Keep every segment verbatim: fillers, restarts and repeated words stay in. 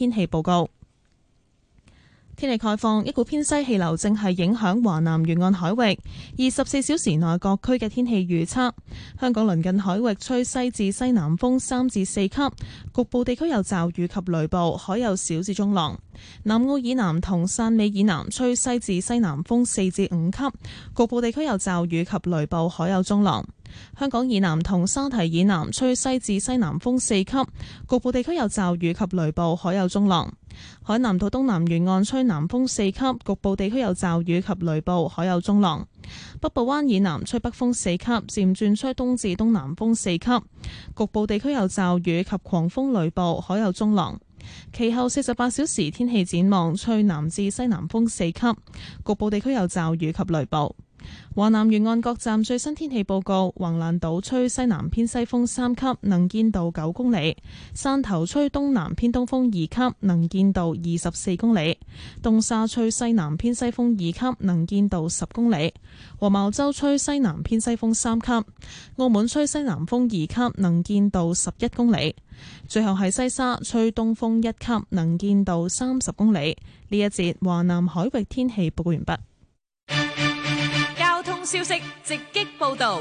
天氣報告。天氣概況，一股偏西氣流正係影響華南沿岸海域。二十四小時內各區嘅天氣預測：香港鄰近海域吹西至西南風三至四級，局部地區有驟雨及雷暴，海有小至中浪。南澳以南同汕尾以南吹西至西南風四至五級，局部地區有驟雨及雷暴，海有中浪。香港以南同沙堤以南吹西至西南風四級，局部地區有驟雨及雷暴，海有中浪。海南島東南沿岸吹南風四級，局部地區有驟雨及雷暴，海有中浪。北部灣以南吹北風四級，漸轉吹東至東南風四級，局部地區有驟雨及狂風雷暴，海有中浪。其後四十八小時天氣展望，吹南至西南風四級，局部地區有驟雨及雷暴。華南沿岸各站最新天氣報告：橫瀾島吹西南偏西風三級，能見度九公里；汕頭吹東南偏東風二級，能見度二十四公里；東沙吹西南偏西風二級，能見度十公里；黃茅洲吹西南偏西風三級；澳門吹西南風二級，能見度十一公里。最後係西沙吹東風一級，能見度三十公里。呢一節華南海域天氣報告完畢。 消息直擊報道。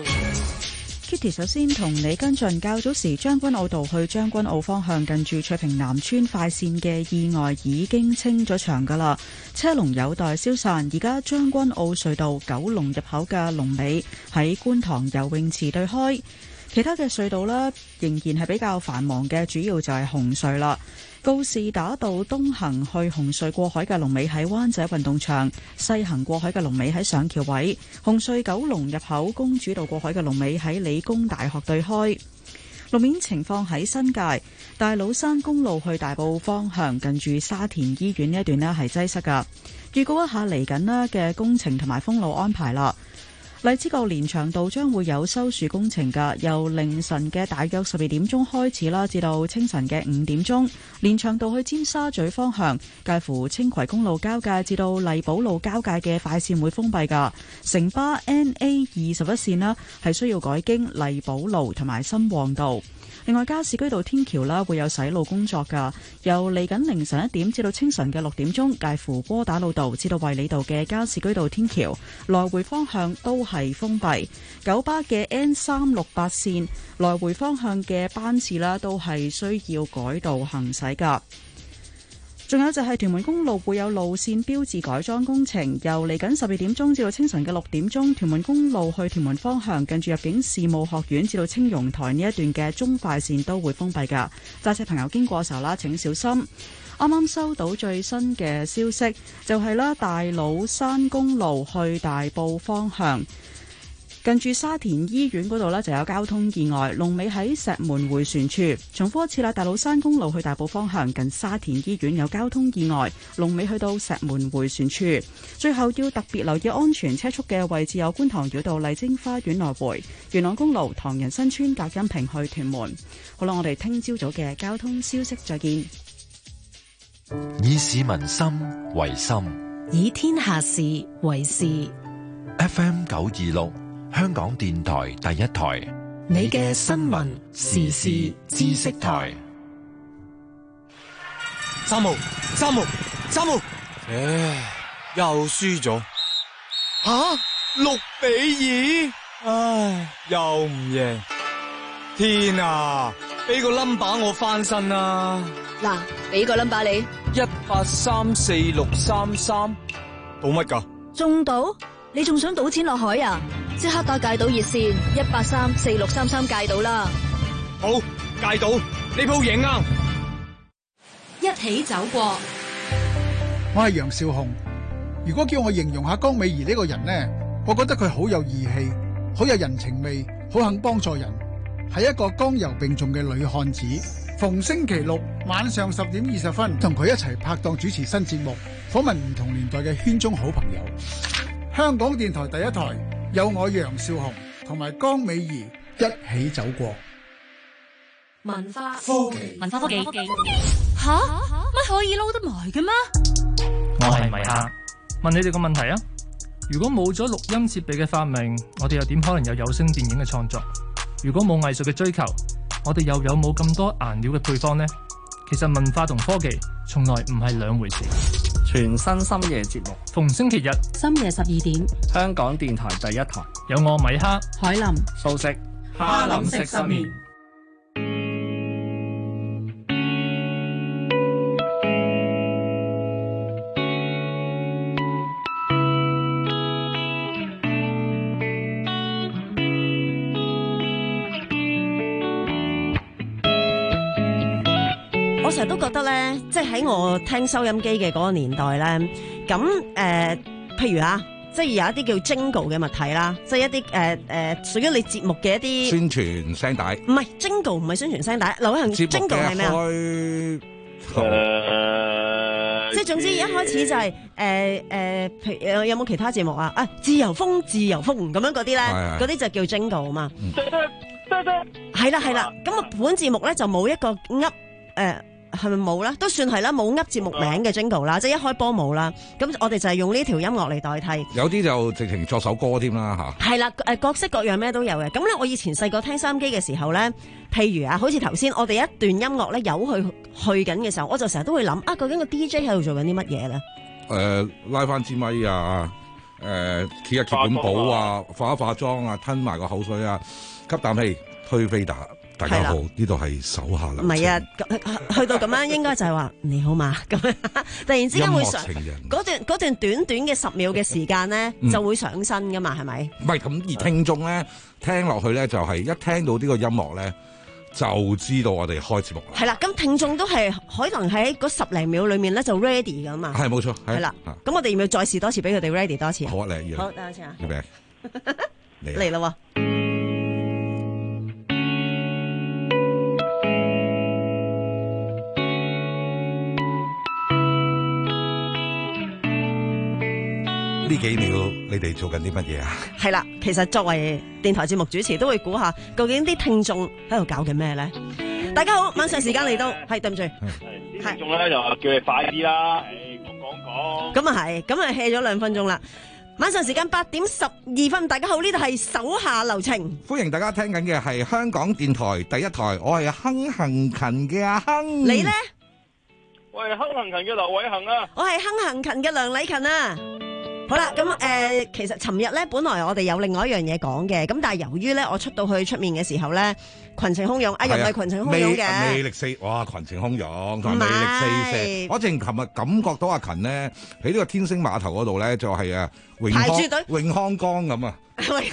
Kitty 首先同你跟進，較早時將軍澳道去將軍澳方向近住翠屏南村快線嘅意外已經清咗場噶啦，車龍有待消散。而家將軍澳隧道九龍入口嘅龍尾喺觀塘游泳池對開，其他嘅隧道啦仍然係比較繁忙嘅，主要就係紅隧啦。告士打道東行去紅隧過海嘅龍尾喺灣仔運動場，西行過海嘅龍尾喺上橋位。紅隧九龍入口公主道過海嘅龍尾喺理工大學對開。路面情況喺新界大老山公路去大埔方向近住沙田醫院呢一段呢係擠塞噶，預告一下嚟緊啦嘅工程同埋封路安排啦。荔枝角連翔道將會有修樹工程㗎，由凌晨嘅大約十二點鐘開始啦，至到清晨嘅五點鐘。連翔道去尖沙咀方向，介乎青葵公路交界至到荔寶路交界嘅快線會封閉㗎。城巴 N A 二十一線啦，係需要改經荔寶路同埋新旺道。另外，加士居道天橋啦會有洗路工作㗎，由嚟緊凌晨一點至到清晨嘅六點鐘，介乎窩打老道至到衛理道嘅加士居道天橋來回方向都係封閉。九巴嘅 N 三六八線來回方向嘅班次啦都係需要改道行駛㗎。仲有就係屯門公路會有路線標誌改裝工程，由嚟緊十二點鐘至到清晨嘅六點鐘，屯門公路去屯門方向近住入境事務學院至到青榕台呢一段嘅中快線都會封閉㗎。揸車朋友經過嘅時候啦，請小心。啱啱收到最新嘅消息，就係啦，大老山公路去大埔方向近住沙田醫院嗰度呢就有交通意外，龍尾喺石門迴旋處。重複一次啦，大老山公路去大埔方向近沙田醫院有交通意外，龍尾去到石門迴旋處。最後要特別留意安全車速嘅位置有觀塘繞道麗晶花園來回、元朗公路唐人新村隔音屏去屯門。好啦，我哋聽朝早嘅交通消息再見。 以市民心為心， 以天下事為事。 F M 九二六香港電台第一台， 你嘅新聞時事知識台。 三號，三號，三號，唉，又輸咗。吓，六比二，唉，又唔贏。天啊，俾個 number 我翻身啦。 嗱，俾個 number 你。 一八三四六三三，賭乜噶？ 中賭？你仲想賭錢落海啊？即刻打戒賭熱線一八三四六三三戒賭啦！ 好，戒賭呢鋪贏啊！ 一起走過。 我係楊少雄。如果叫我形容下江美儀呢個人呢，我覺得佢好有義氣，好有人情味，好肯幫助人，係一個剛柔並重嘅女漢子。逢星期六晚上十點二十分，同佢一齊拍檔主持新節目，訪問唔同年代嘅圈中好朋友。香港電台第一台有我楊少雄同埋江美儀一起走過。 文化科技， 文化科技，吓乜可以撈得埋嘅咩？ 我係米哈，問你哋個問題啊！如果冇咗錄音設備嘅發明，我哋又點可能有有聲電影嘅創作？如果冇藝術嘅追求，我哋又有冇咁多顏料嘅配方呢？ 其實文化同科技從來唔係兩回事。 全新深夜節目， 逢星期日深夜十二點， 香港電台第一台， 有我米哈、 海林、 素食、 哈林食失眠。 我成日都覺得咧，即係喺我聽收音機嘅嗰個年代咧，咁誒、呃，譬如啊，即係有一啲叫 jingle 嘅物體啦，即係一啲誒誒屬於你節目嘅一啲宣傳聲帶。 唔係 jingle，唔係宣傳聲帶，流行 jingle 係咩啊？誒，即係總之一開始就係誒誒，譬如有有冇其他節目啊？啊，自由風，自由風咁樣嗰啲咧，嗰啲就叫 jingle 啊嘛。係啦係啦，咁啊本節目咧就冇一個噏誒。係咪冇啦？都算係啦，冇噏節目名嘅 jingle 啦，即係一開波冇啦。咁我哋就係用呢條音樂嚟代替。 有啲就直情作首歌添啦嚇。係啦，誒各式各樣咩都有嘅。咁咧，我以前細個聽收音機嘅時候咧，譬如啊，好似頭先我哋一段音樂咧有去去緊嘅時候，我就成日都會諗啊，究竟個 D J 喺度做緊啲乜嘢咧？誒、 呃，拉翻支咪啊，誒、呃，揭一揭本簿啊，化一化妝啊，吞埋個口水啊，吸啖氣，推飛打。大家好，呢度係手下留情。唔係啊， 去到咁樣應該就係話你好嘛咁樣，突然之間會上嗰段嗰段短短嘅十秒嘅時間咧，嗯、就會上身噶嘛，係咪？唔係咁，而聽眾咧聽落去咧，就係、是、一聽到呢個音樂咧，就知道我哋開節目啦。係啦，咁聽眾都係可能喺嗰十零秒裏面咧就 ready 噶嘛。係冇錯，係啦。咁我哋要唔要再試多次俾佢哋 ready 多次啊？好啊，嚟，好，等下先啊。預備嚟嚟啦喎！ 呢幾秒你哋做緊啲乜嘢啊？ 係啦，其實作為電台節目主持，都會估下究竟啲聽眾喺度搞緊咩咧？大家好，晚上時間嚟到，係對唔住， 啲聽眾咧就叫你快啲啦，講講講。咁啊係，咁啊 hea 咗兩分鐘啦。 晚上時間八點十二分，大家好，呢度係手下留情， 歡迎大家聽緊嘅係香港電台第一台，我係亨行勤嘅阿亨， 你咧？ 我係亨行勤嘅劉偉恒啊， 我係亨行勤嘅梁禮勤啊。好啦，咁誒、呃，其實尋日咧，本來我哋有另外一樣嘢講嘅，咁但係由於咧，我出到去出面嘅時候咧，群情洶湧，啊又唔係群情洶湧嘅， 魅力四，哇，群情洶湧，同埋魅力四射，我淨琴日感覺到阿勤咧喺呢個天星碼頭嗰度咧，就係、是、啊永康永康江咁啊，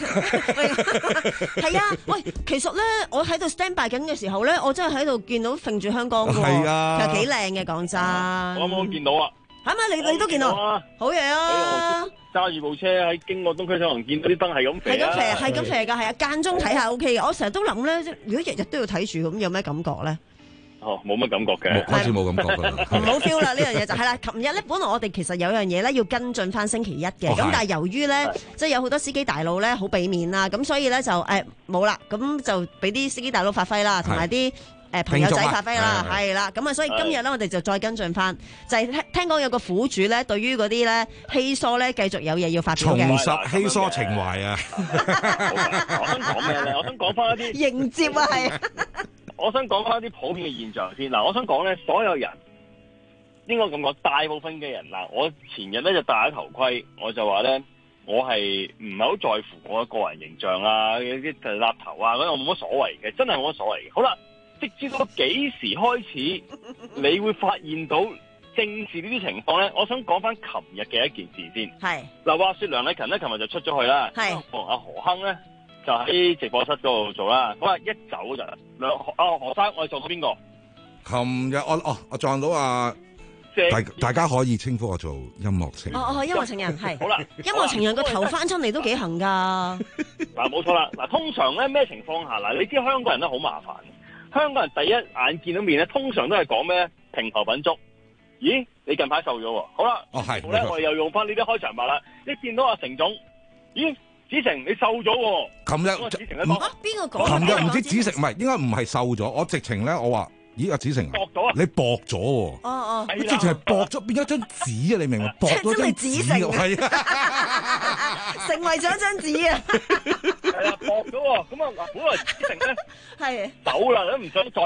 係啊，喂，其實咧，我喺度 stand by 緊嘅時候咧，我真係喺度見到揈住香江嘅，係啊，其實幾靚嘅，講真， 我有冇見到啊？ 係咪你你都見到？好嘢啊！ 揸住部車喺經過東區走廊，見到啲燈係咁肥，係咁肥，係咁肥噶，係啊，間中睇下 O K 嘅。我成日都諗咧，如果日日都要睇住，咁有咩感覺咧？哦，冇乜感覺嘅， 開始冇感覺啦。 唔好 feel 啦，呢樣嘢就係啦。琴日咧，本來我哋其實有樣嘢咧要跟進翻星期一嘅，咁、哦、但係由於咧，即係有好多司機大佬咧好俾面啦，咁所以咧就誒冇啦，咁就俾啲司機大佬發揮啦，同埋啲。誒朋友仔發揮啦，係啦，咁啊，所以今日咧，我哋就再跟進翻，就係聽聽講有個苦主咧，對於嗰啲咧稀疏咧，繼續有嘢要發表嘅， 重拾稀疏情懷啊！ 我想講咩咧？我想講翻一啲迎接啊，係。 我想講翻一啲普遍嘅現象先。嗱，我想講咧，所有人應該咁講，大部分嘅人嗱，我前日咧就戴咗頭盔，我就話咧，我係唔係好在乎我嘅個人形象啊，啲立頭啊嗰啲，我冇乜所謂嘅，真係冇乜所謂嘅。好啦。直至到幾時開始，你會發現到正視呢啲情況咧？我想講翻琴日嘅一件事先。係嗱，話說梁禮勤咧，琴日就出咗去啦。係同阿何亨咧，就喺直播室嗰度做啦。咁啊，一走就梁阿何生，我哋撞到邊個？ 琴日我哦，我撞到啊！大大家可以稱呼我做音樂情人。 哦哦，音樂情人係。 好啦， 音樂情人個頭翻出嚟都幾行㗎。 嗱，冇錯啦。嗱，通常咧咩情況下嗱？你知香港人咧好麻煩。香港人第一眼見到面咧，通常都係講咩？平頭品足。咦，你近排瘦咗喎？好啦，哦係，好咧，我哋又用翻呢啲開場白啦。一見到阿成總，咦，子誠你瘦咗喎？琴日子誠啊， 邊個講？ 琴日唔知子誠唔係，應該唔係瘦咗。我直情咧，我話，咦，阿子誠， 薄咗啊？ 你薄咗喎？哦哦，直情係薄咗，變咗張紙啊！你明唔明？薄咗張紙，係啊， 成為咗張紙啊！ 係啊，薄咗喎，咁啊嗱，本來子誠咧係走啦，都唔想再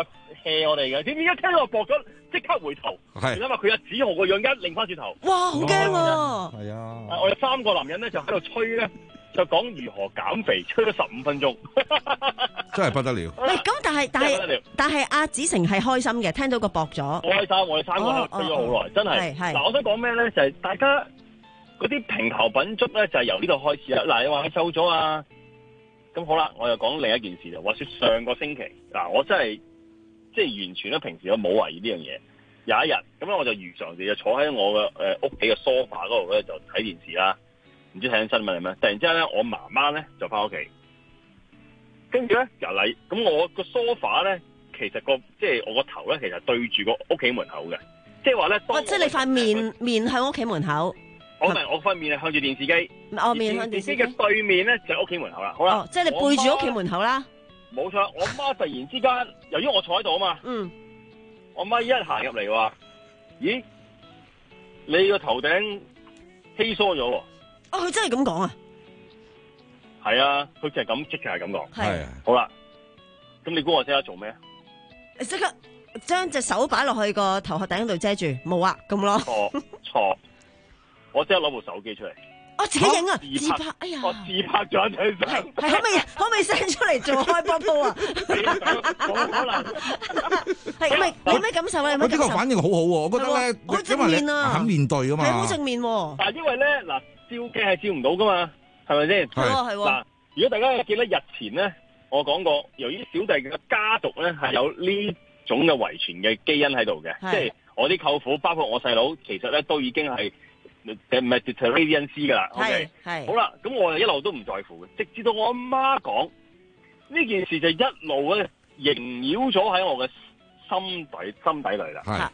hea 我哋嘅，點知一聽到我駁咗，即刻回頭。 係。 你諗下佢阿子豪個樣一擰翻轉頭。 哇！好驚喎。 係啊。 我哋三個男人咧就喺度吹咧，就講如何減肥，吹咗十五分鐘。 真係不得了。 喂，咁但係但係但係阿子成係開心嘅，聽到個駁咗。 我開心，我哋三個喺度吹咗好耐，真係。係。嗱，我想講咩咧？就係大家嗰啲評頭品足咧，就係由呢度開始啦。嗱，你話佢瘦咗啊？咁好啦，我又講另一件事就話說上個星期嗱，我真係即係完全咧平時我冇懷疑呢樣嘢。有一日咁咧，我就如常地就坐喺我嘅誒屋企嘅 sofa 嗰度咧，就睇電視啦。唔知睇緊新聞係咩？突然之間咧，我媽媽咧就翻屋企，跟住咧由嚟咁我個 sofa 咧，其實個即係我個頭咧，其實對住個屋企門口嘅，即係話咧。 哦，即係你塊面面向屋企門口。 我唔係，我塊面係向住電視機。 我面向電視機嘅對面咧就係屋企門口啦。好啦， 哦，即係你背住屋企門口啦。 冇錯，我媽突然之間，由於我坐喺度啊嘛， 嗯， 我媽一行入嚟話：咦，你個頭頂稀疏咗喎。 哦，佢真係咁講啊？ 係啊，佢就係咁，即係咁講。 係。 好啦，咁你估我即刻做咩？ 你即刻將隻手擺落去個頭殼頂度遮住，冇啊，咁咯。 錯錯。我即刻攞部手機出嚟， 我自己影啊，自拍，哎呀， 我自拍咗一張相， 係可唔可以可唔可以 send 出嚟做開波波啊？ 冇可能， 係咁咪你咩感受啊？ 我呢個反應好好喎，我覺得咧， 好正面啊， 肯面對噶嘛， 係好正面喎。 但係因為咧嗱，照鏡係照唔到噶嘛，係咪先？ 係喎係喎。 嗱，如果大家記得日前咧，我講過，由於小弟嘅家族咧係有呢種嘅遺傳嘅基因喺度嘅，即係我啲舅父，包括我細佬，其實咧都已經係。誒唔係 Mediterranean Sea 噶啦 ，OK，係好啦，咁我哋一路都唔在乎嘅，直至到我阿媽講呢件事就一路咧縈繞咗喺我嘅心底心底裏啦。係，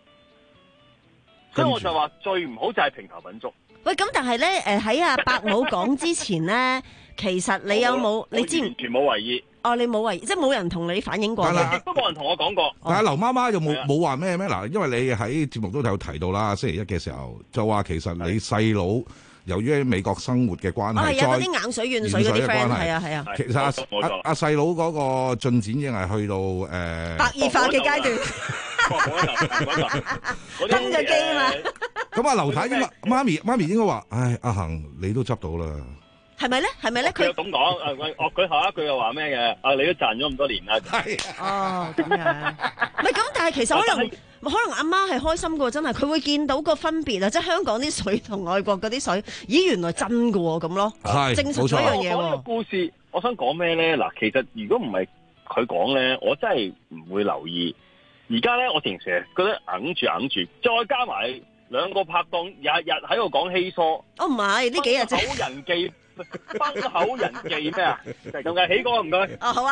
所以我就話最唔好就係評頭品足。 喂，咁但係咧，誒喺阿伯母講之前咧，其實你有冇你知唔？ 完全冇懷疑。 哦，你冇懷疑，即係冇人同你反映過嘅， 亦都冇人同我講過。 但係劉媽媽又冇冇話咩咩嗱？因為你喺節目都有提到啦，星期一嘅時候就話其實你細佬由於喺美國生活嘅關係， 係有嗰啲硬水軟水嗰啲 friend，係啊係啊。 其實阿阿阿細佬嗰個進展已經係去到誒白熱化嘅階段，通咗機啊嘛。 咁阿劉太應該媽咪媽咪應該話：唉，阿恒你都執到啦。係咪咧？係咪咧？ 佢咁講，誒，我佢下一句又話咩嘅？啊，你都賺咗咁多年啦。 係。 哦，咁樣。唔係咁，但係其實可能可能阿媽係開心嘅喎，真係佢會見到個分別啊！即係香港啲水同外國嗰啲水，咦，原來真嘅喎，咁咯。係。證實咗一樣嘢喎。 講呢個故事，我想講咩咧？嗱，其實如果唔係佢講咧，我真係唔會留意。而家咧，我成日覺得硬住硬住，再加埋兩個拍檔日日喺度講稀疏。 哦，唔係呢幾日啫。 口人記。崩口人忌咩啊？就係咁嘅，起哥唔該。 哦，好啊。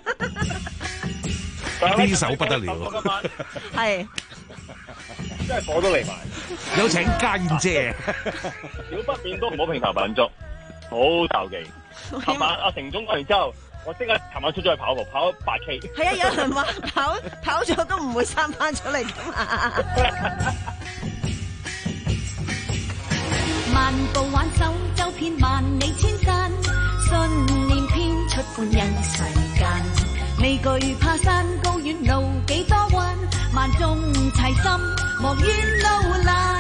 呢首不得了。 係。 真係火都嚟埋。 有請家燕姐。 小不免都唔好評頭品足，好鬥技。琴晚阿成總講完之後，我即刻琴晚出咗去跑步，跑咗八 K。 係啊，有人話跑跑咗都唔會生翻出嚟㗎嘛。 漫步挽手，走遍萬里千山，信念編出半人世間。未懼怕山高遠路幾多彎，萬眾齊心莫怨路難。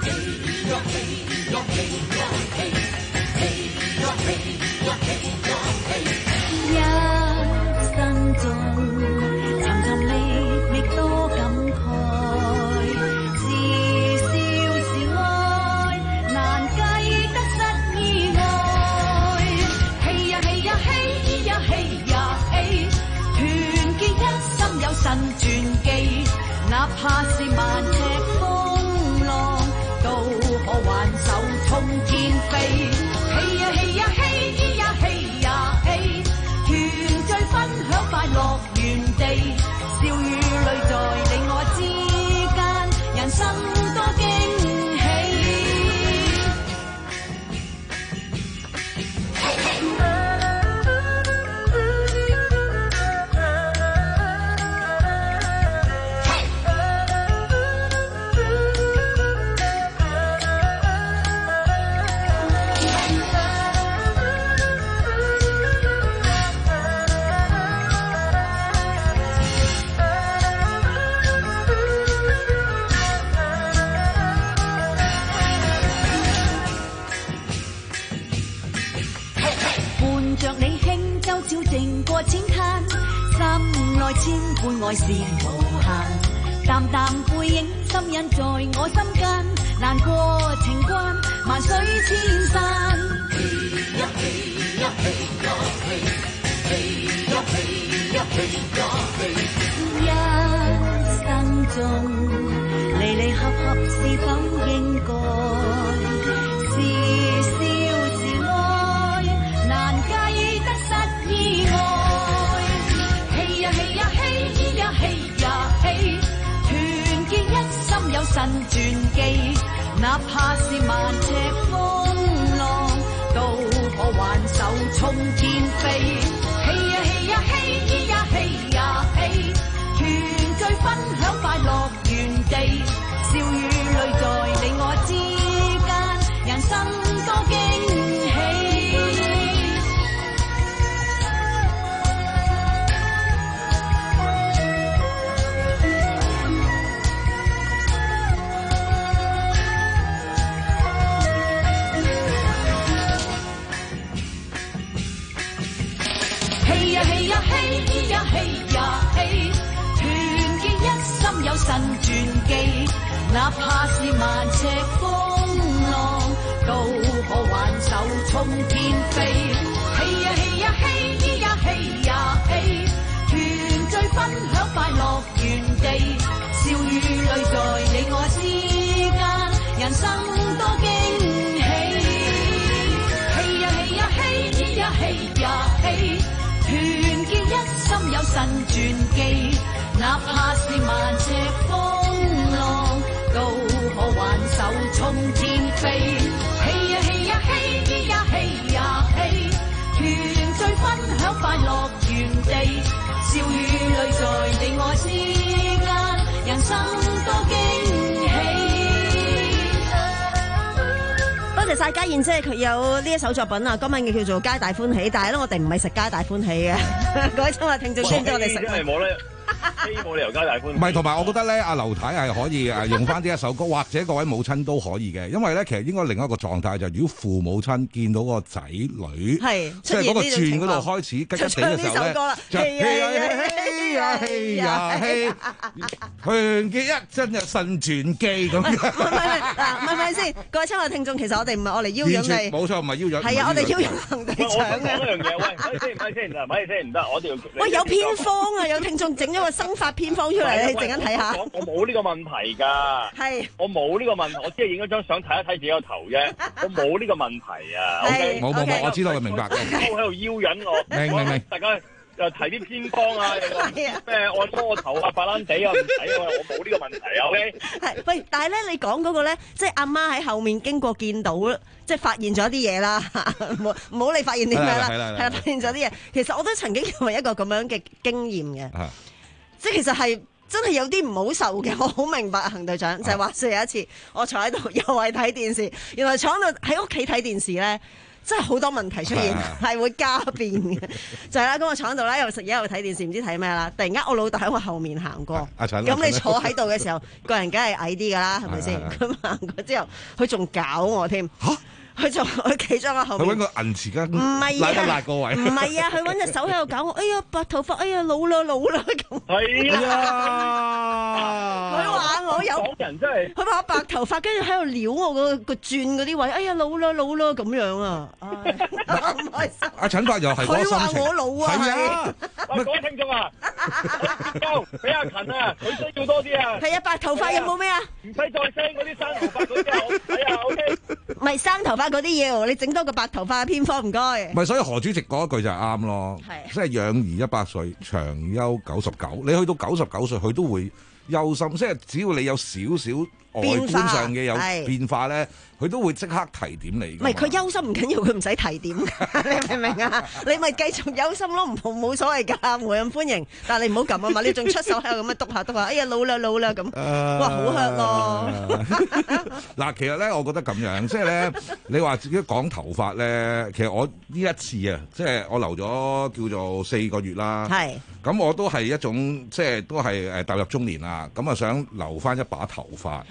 一生中尋尋覓覓多感慨，是笑是愛難計得失意外。嘿呀嘿呀嘿呀嘿呀嘿，團結一心有神傳記，哪怕是萬尺風浪，都可挽手衝天飛。 愛千般愛是無限，淡淡背影深印在我心間，難過情關萬水千山。嘿呀嘿呀嘿呀嘿，嘿呀嘿呀嘿呀嘿。一生中離離合合是否應該？是笑是愛，難計得失意外。嘿呀嘿呀嘿呀嘿呀嘿，團結一心有神傳記，哪怕是萬尺風浪，都可挽手衝天飛。嘿呀嘿呀嘿呀嘿呀嘿，團聚分享快樂原地，笑與淚在你我之間，人生多驚喜。嘿呀嘿呀嘿呀嘿呀嘿，團結一心有神傳記，哪怕是萬尺風浪，都可挽手衝天飛。嘿呀嘿呀嘿呀嘿呀嘿，團聚分享快樂原地，笑與淚在你我之間，人生多驚喜。嘿呀嘿呀嘿呀嘿呀嘿，團結一心有神傳記，哪怕是萬尺風浪，都可挽手衝天飛。嘿呀嘿呀嘿呀嘿呀嘿，團聚分享快樂原地，笑與淚在你我之間，人生多驚喜。 多謝晒家燕姐，佢有呢一首作品啊，歌名叫做《皆大歡喜》，但係咧我哋唔係食皆大歡喜嘅，各位親愛聽眾知唔知我哋食？ 真係冇咧。希冇理由皆大歡喜。 唔係，同埋我覺得咧，阿劉太係可以誒用翻呢一首歌，或者各位母親都可以嘅，因為咧其實應該另一個狀態就係，如果父母親見到個仔女， 係即係嗰個轉嗰度開始吉吉地嘅時候咧，就嘿呀嘿呀嘿，團結一真係神傳記咁。唔係唔係嗱，唔係唔係先，各位親愛聽眾，其實我哋唔係我嚟邀約你， 冇錯，唔係邀約， 係啊，我哋邀約行隊長嘅。 我講一樣嘢，喂，咪先咪先，嗱，咪先唔得，我哋要喂有偏方啊，有聽眾整咗個生發偏方出嚟，你陣間睇下。 我我冇呢個問題㗎， 係我冇呢個問題，我只係影咗張相睇一睇自己個頭啫，我冇呢個問題啊。 冇冇冇，我知道，我明白。 都喺度邀引我， 明明明， 大家又提啲偏方啊，又話咩按摩頭啊、白蘭地啊，唔使啊，我冇呢個問題啊。O K。係喂，但係咧，你講嗰個咧，即係阿媽喺後面經過見到，即係發現咗啲嘢啦。唔好唔好，你發現啲咩啦？係啦，發現咗啲嘢。其實我都曾經因為一個咁樣嘅經驗嘅，即係其實係。真係有啲唔好受嘅，我好明白行隊長，就係話說有一次我坐喺度又係睇電視，原來坐喺度喺屋企睇電視咧，真係好多問題出現，係會加變嘅。就係啦，咁我坐喺度咧，又食嘢又睇電視，唔知睇咩啦。突然間我老豆喺我後面行過，咁你坐喺度嘅時候，個人梗係矮啲㗎啦，係咪先？咁行過之後，佢仲搞我添。佢就佢企咗我後面， 佢揾個銀匙羹， 唔係啊， 拉一拉個位， 唔係啊，佢揾隻手喺度搞我，哎呀白頭髮，哎呀老啦老啦咁， 係啊，佢話我有講人真係， 佢話我白頭髮，跟住喺度撩我個個轉嗰啲位，哎呀老啦老啦咁樣啊，唔開心。 阿陳伯又係嗰個心情， 佢話我老啊， 係啊， 喂各位聽眾啊，高俾阿陳啊，佢需要多啲啊， 係啊，白頭髮有冇咩啊？ 唔使再 send 嗰啲生頭髮嗰啲啊，係啊 ，OK， 唔係生頭髮嗰啲要，你整多個白頭髮嘅偏方唔該。 唔係，所以何主席嗰一句就係啱咯，即係養兒一百歲，長憂九十九。你去到九十九歲，佢都會憂心，即係只要你有少少外觀上嘅有變化咧，佢都會即刻提點你。 唔係佢憂心唔緊要，佢唔使提點㗎，你明唔明啊？你咪繼續憂心咯，唔冇所謂㗎，無任歡迎。但係你唔好咁啊嘛，你仲出手喺度咁樣篤下篤下，哎呀老啦老啦咁，哇好 hurt 咯。 嗱，其實咧，我覺得咁樣，即係咧，你話自己講頭髮咧，其實我呢一次啊，即係我留咗叫做四個月啦。 係。 咁我都係一種即係都係誒踏入中年啦，咁啊想留翻一把頭髮。 哎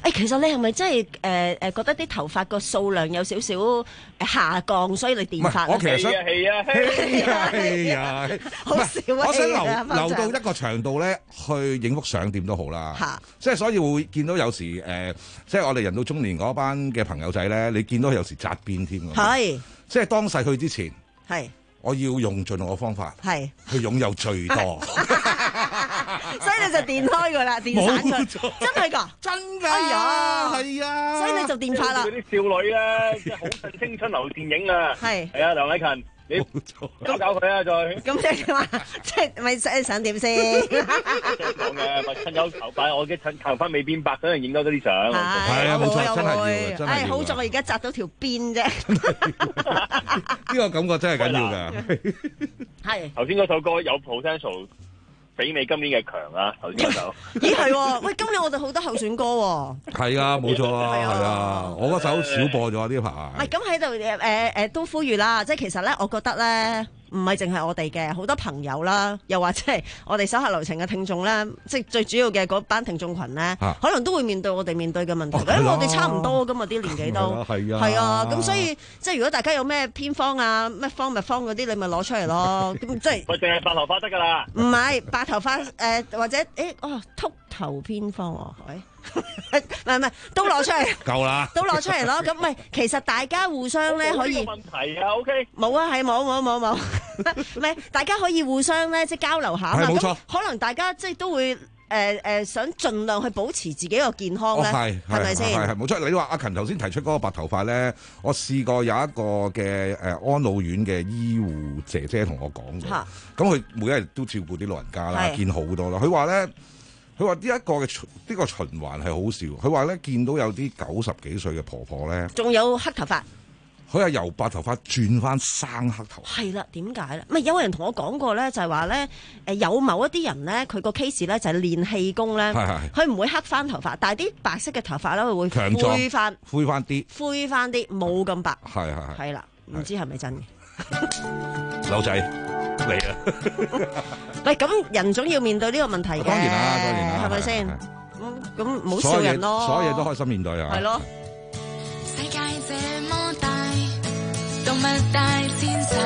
誒，其實你係咪真係誒誒覺得啲頭髮個數量有少少誒下降，所以你電髮？ 我其實想係啊係啊係啊， 好少啊！ 我想留留到一個長度咧，去影幅相點都好啦。即係所以會見到有時誒，即係我哋人到中年嗰班嘅朋友仔咧，你見到有時紮辮添㗎。係，即係當逝去之前。係。我要用盡我方法，係去擁有最多， 所以你就電開佢啦，電散佢，真係㗎， 真㗎， 哎呀， 係啊， 所以你就電髮啦。 嗰啲少女咧，即係好近青春流電影啊，係係啊，梁禮勤。你搞搞佢啊！再咁即係點啊？即係咪想想點先？ 講嘅咪趁有頭髮，我嘅趁頭髮未變白，等人影多啲相。係啊，冇錯，真係要，真係要。好在我而家紮到條辮啫。 呢個感覺真係緊要㗎。 係頭先嗰首歌有 potential。媲美今年嘅強啊！頭先嗰首， 咦係喎，喂，今年我哋好多候選歌喎。 係啊，冇錯啊，係啊，我嗰首少播咗呢排。 唔係咁喺度誒誒都呼籲啦，即係其實咧，我覺得咧。唔係淨係我哋嘅，好多朋友啦，又或者係我哋手下留情嘅聽眾咧，即係最主要嘅嗰班聽眾群咧，啊、可能都會面對我哋面對嘅問題，因為、哦、我哋差唔多噶嘛，啲年紀都係啊，係啊，咁所以即係如果大家有咩偏方啊、咩方物方嗰啲，你咪攞出嚟咯，咁即係。 我淨係白頭髮得㗎啦。 唔係白頭髮誒、呃，或者誒哦禿頭偏方喎，係。唔係唔係，都攞出嚟， 夠啦， 都攞出嚟咯。咁唔係，其實大家互相咧可以。 冇問題啊 ，OK。 冇啊，係冇冇冇冇，唔係大家可以互相咧即係交流下嘛。 係冇錯。 可能大家即係都會誒誒想盡量去保持自己個健康咧，係係咪先？ 係係冇錯。你話阿勤頭先提出嗰個白頭髮咧，我試過有一個嘅誒安老院嘅醫護姐姐同我講嘅，咁佢每一日都照顧啲老人家啦，見好多啦。佢話咧。佢話呢一個嘅呢個循環係好笑。佢話咧見到有啲九十幾歲嘅婆婆咧， 仲有黑頭髮。 佢係由白頭髮轉翻生黑頭。 係啦，點解咧？唔係有人同我講過咧，就係話咧，誒有某一啲人咧，佢個 case 咧就係練氣功咧，佢唔會黑翻頭髮，但係啲白色嘅頭髮咧佢會灰翻， 灰翻啲， 灰翻啲，冇咁白。 係係係。 係啦，唔知係咪真嘅？ 老仔嚟啊！ 喂，咁人總要面對呢個問題嘅， 當然啦，當然啦， 係咪先？咁咁唔好笑人咯， 所有嘢都開心面對啊！ 係咯。 世界這麼大，動物大遷徙，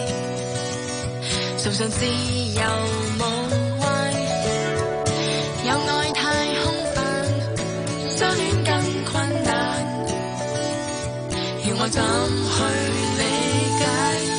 崇尚自由無畏，有愛太空泛，相戀更困難，要我怎去理解？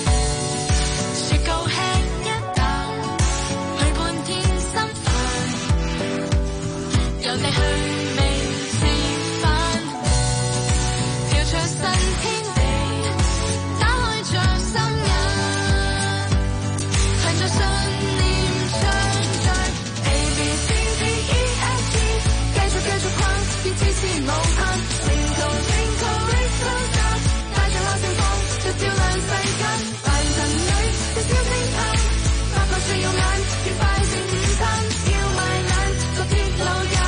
你去未折返，跳出新天地，打開着心眼，向着信念唱着 A B C D E F G， 繼續繼續跨越支持無限，星球星球 Race Up， 帶着我盛放，就照亮世間，凡塵裏的小星球，發覺最耀眼，要快成午餐，要埋眼，個鐵路也。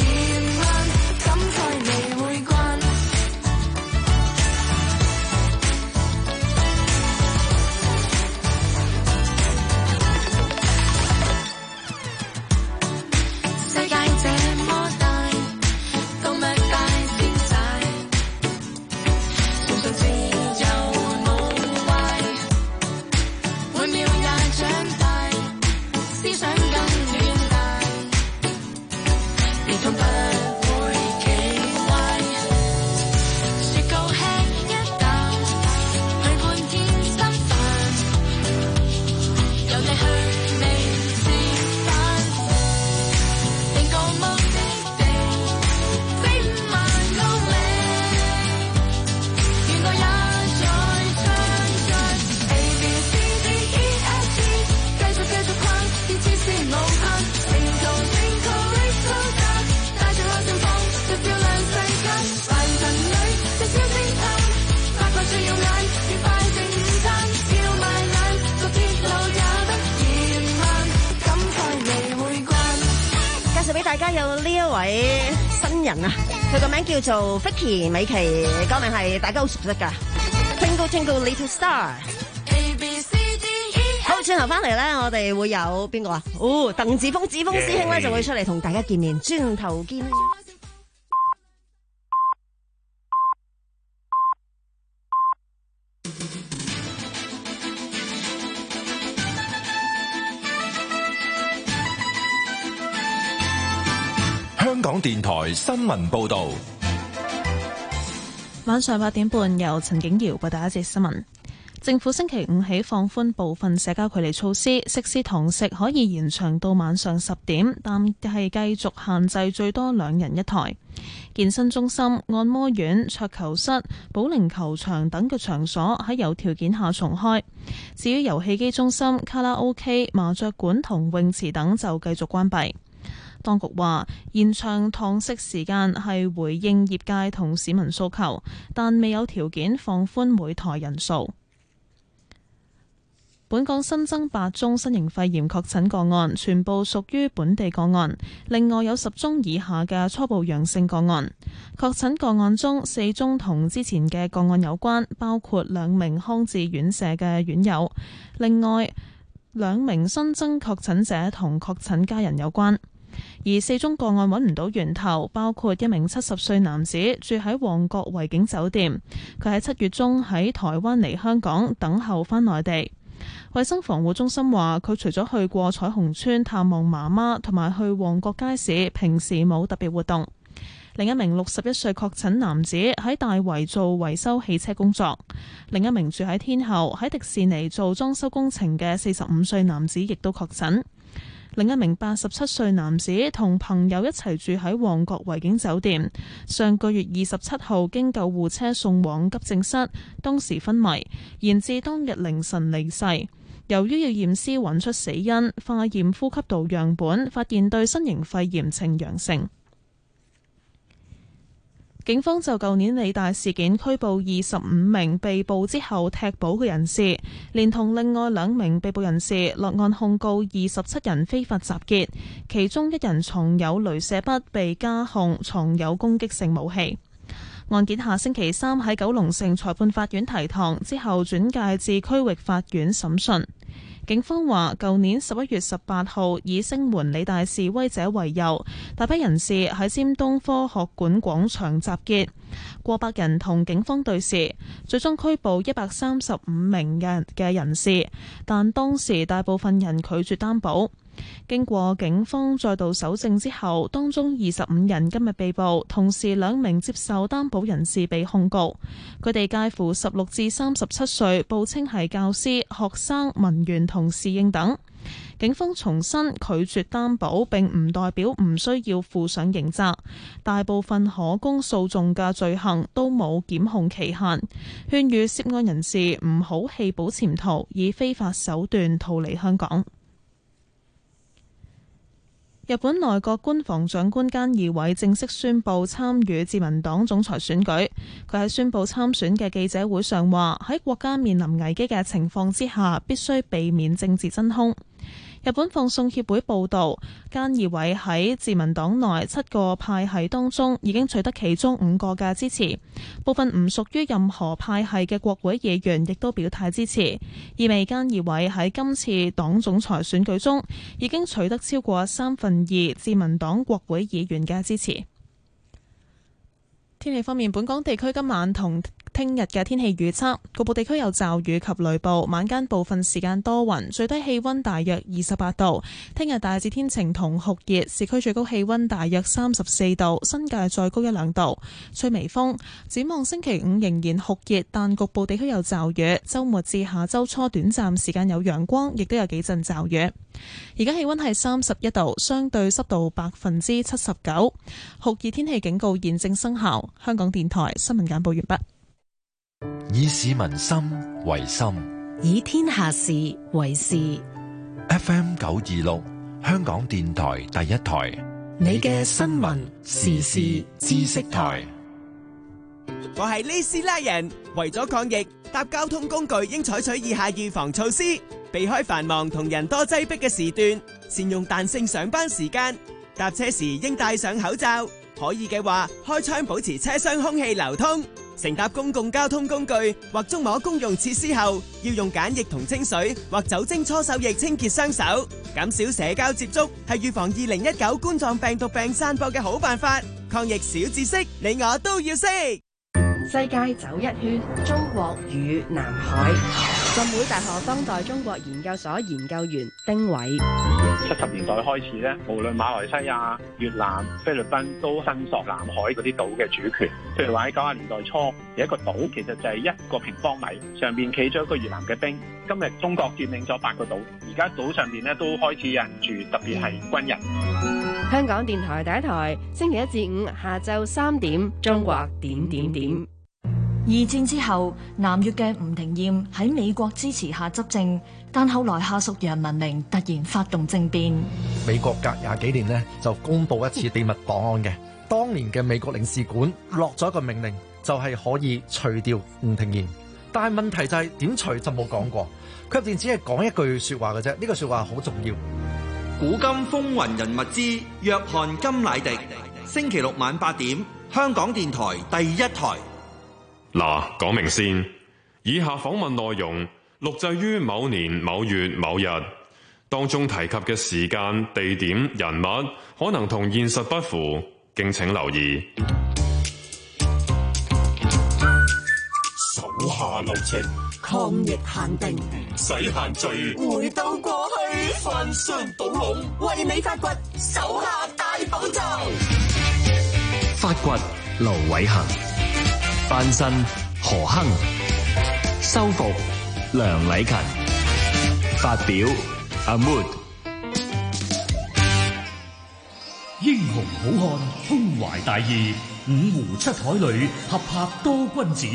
佢個名叫做 Vicky 美琪，歌名係大家好熟悉噶 Twinkle Twinkle Little Star。好，轉頭翻嚟咧，我哋會有邊個啊？哦，鄧子峰，子峰師兄咧就會出嚟同大家見面，轉頭見。 港電台新聞報道。 晚上八點半，由陳景瑤報道一節新聞。政府星期五起放寬部分社交距離措施，食肆堂食可以延長到晚上十點，但係繼續限制最多兩人一台。健身中心、按摩院、桌球室、保齡球場等嘅場所喺有條件下重開。至於遊戲機中心、卡拉 OK、麻雀館同泳池等就繼續關閉。當局話延長堂食時間係回應業界同市民訴求，但未有條件放寬每台人數。本港新增八宗新型肺炎確診個案，全部屬於本地個案。另外有十宗以下嘅初步陽性個案。確診個案中，四宗同之前嘅個案有關，包括兩名康治院舍嘅院友。另外兩名新增確診者同確診家人有關。而四宗個案揾唔到源頭，包括一名七十歲男子住喺旺角維景酒店，佢喺七月中喺台灣嚟香港等候返內地。衛生防護中心話，佢除咗去過彩虹村探望媽媽同埋去旺角街市，平時冇特別活動。另一名六十一歲確診男子喺大圍做維修汽車工作。另一名住喺天后喺迪士尼做裝修工程嘅四十五歲男子亦都確診。另一名八十七歲男子同朋友一齊住喺旺角維景酒店，上個月二十七號經救護車送往急症室，當時昏迷，延至當日凌晨離世。由於要驗屍揾出死因，化驗呼吸道樣本，發現對新型肺炎呈陽性。警方就舊年理大事件拘捕二十五名被捕之後踢保嘅人士，連同另外兩名被捕人士落案控告二十七人非法集結，其中一人藏有鐳射筆，被加控藏有攻擊性武器。案件下星期三喺九龍城裁判法院提堂，之後轉介至區域法院審訊。警方話，舊年十一月十八號以聲援理大示威者為由，大批人士喺尖東科學館廣場集結，過百人同警方對峙，最終拘捕一百三十五名人嘅人士，但當時大部分人拒絕擔保。經過警方再度搜證之後，當中二十五人今日被捕，同時兩名接受擔保人士被控告。佢哋介乎十六至三十七歲，報稱係教師、學生、文員同侍應等。警方重申拒絕擔保並唔代表唔需要負上刑責，大部分可供訴訟嘅罪行都冇檢控期限，勸喻涉案人士唔好棄保潛逃，以非法手段逃離香港。日本內閣官房長官菅義偉正式宣布參與自民黨總裁選舉。佢喺宣布參選嘅記者會上話，喺國家面臨危機嘅情況之下，必須避免政治真空。日本放送協會報導，菅義偉喺自民黨內七個派系當中已經取得其中五個嘅支持，部分唔屬於任何派系嘅國會議員亦都表態支持，意味菅義偉喺今次黨總裁選舉中已經取得超過三分二自民黨國會議員嘅支持。天氣方面，本港地區今晚同聽日嘅天氣預測，局部地區有驟雨及雷暴，晚間部分時間多雲，最低氣溫大約二十八度。聽日大致天晴同酷熱，市區最高氣溫大約三十四度，新界再高一兩度，吹微風。展望星期五仍然酷熱，但局部地區有驟雨。周末至下周初短暫時間有陽光，亦都有幾陣驟雨。而家氣溫係三十一度，相對濕度百分之七十九，酷熱天氣警告現正生效。香港電台新聞簡報完畢。 以市民心為心， 以天下事為事。 F M 九二六，香港電台第一台， 你嘅新聞時事知識台。 我係呢斯拉人，為咗抗疫，搭交通工具應採取以下預防措施：避開繁忙同人多擠迫嘅時段，善用彈性上班時間，搭車時應戴上口罩，可以嘅話開窗保持車廂空氣流通。乘搭公共交通工具或觸摸公用設施後，要用梘液同清水或酒精搓手液清潔雙手。減少社交接觸係預防二零一九冠狀病毒病散播嘅好辦法。抗疫小知識，你我都要識。 世界走一圈，中國與南海。 浸會大學當代中國研究所研究員丁偉。 七十年代開始咧，無論馬來西亞、越南、菲律賓都申索南海嗰啲島嘅主權。譬如話喺九十年代初，有一個島其實就係一個平方米，上邊企咗一個越南嘅兵。今日中國佔領咗八個島，而家島上邊咧都開始有人住，特別係軍人。 香港電台第一台，星期一至五下晝三點，中國點點點。 二戰之後，南越嘅吳廷琰喺美國支持下執政，但後來下屬洋文明突然發動政變。 美國隔廿幾年呢，就公布一次秘密檔案嘅，當年嘅美國領事館落咗一個命令，就係可以除掉吳廷琰。但係問題就係點除就冇講過，佢入邊只係講一句說話嘅啫，呢句說話好重要。 古今風雲人物之約翰甘迺迪，星期六晚八點，香港電台第一台。 嗱，講明先，以下訪問內容錄製於某年某月某日，當中提及嘅時間、地點、人物可能同現實不符，敬請留意。 手下留情， 抗疫限定， 使限聚， 回到過去， 翻箱倒籠， 為你發掘手下大寶藏。 發掘盧偉恒，翻身何亨，修復梁禮勤，發表阿 Mood。 英雄好漢，胸懷大義，五湖七海裏合拍多君子。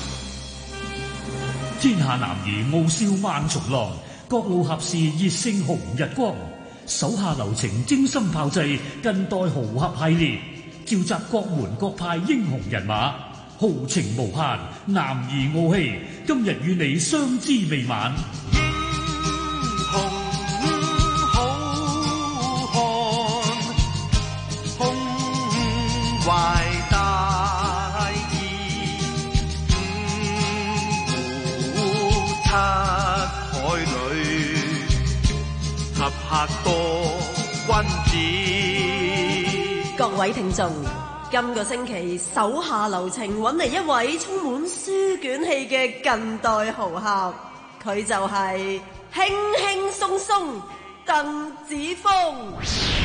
天下男兒傲笑萬重浪，各路俠士熱勝紅日光。手下留情，精心炮製近代豪俠系列，召集各門各派英雄人馬，豪情無限，男兒傲氣，今日與你相知未晚。 英雄好漢，胸懷大義，五湖七海裏合拍多君子。 各位聽眾，今個星期手下留情揾嚟一位充滿書卷氣嘅近代豪俠，佢就係輕輕鬆鬆鄧子峰。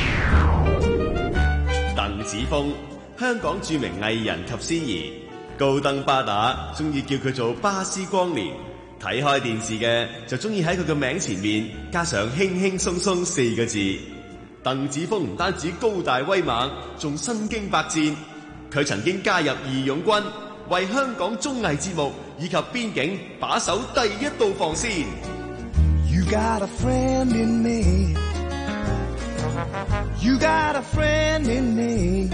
鄧子峰，香港著名藝人及司儀，高登巴打中意叫佢做巴斯光年，睇開電視嘅就中意喺佢嘅名前面加上輕輕鬆鬆四個字。鄧子峰唔單止高大威猛，仲身經百戰。佢曾經加入義勇軍，為香港綜藝節目以及邊境把守第一道防線。 You got a friend in me. You got a friend in me.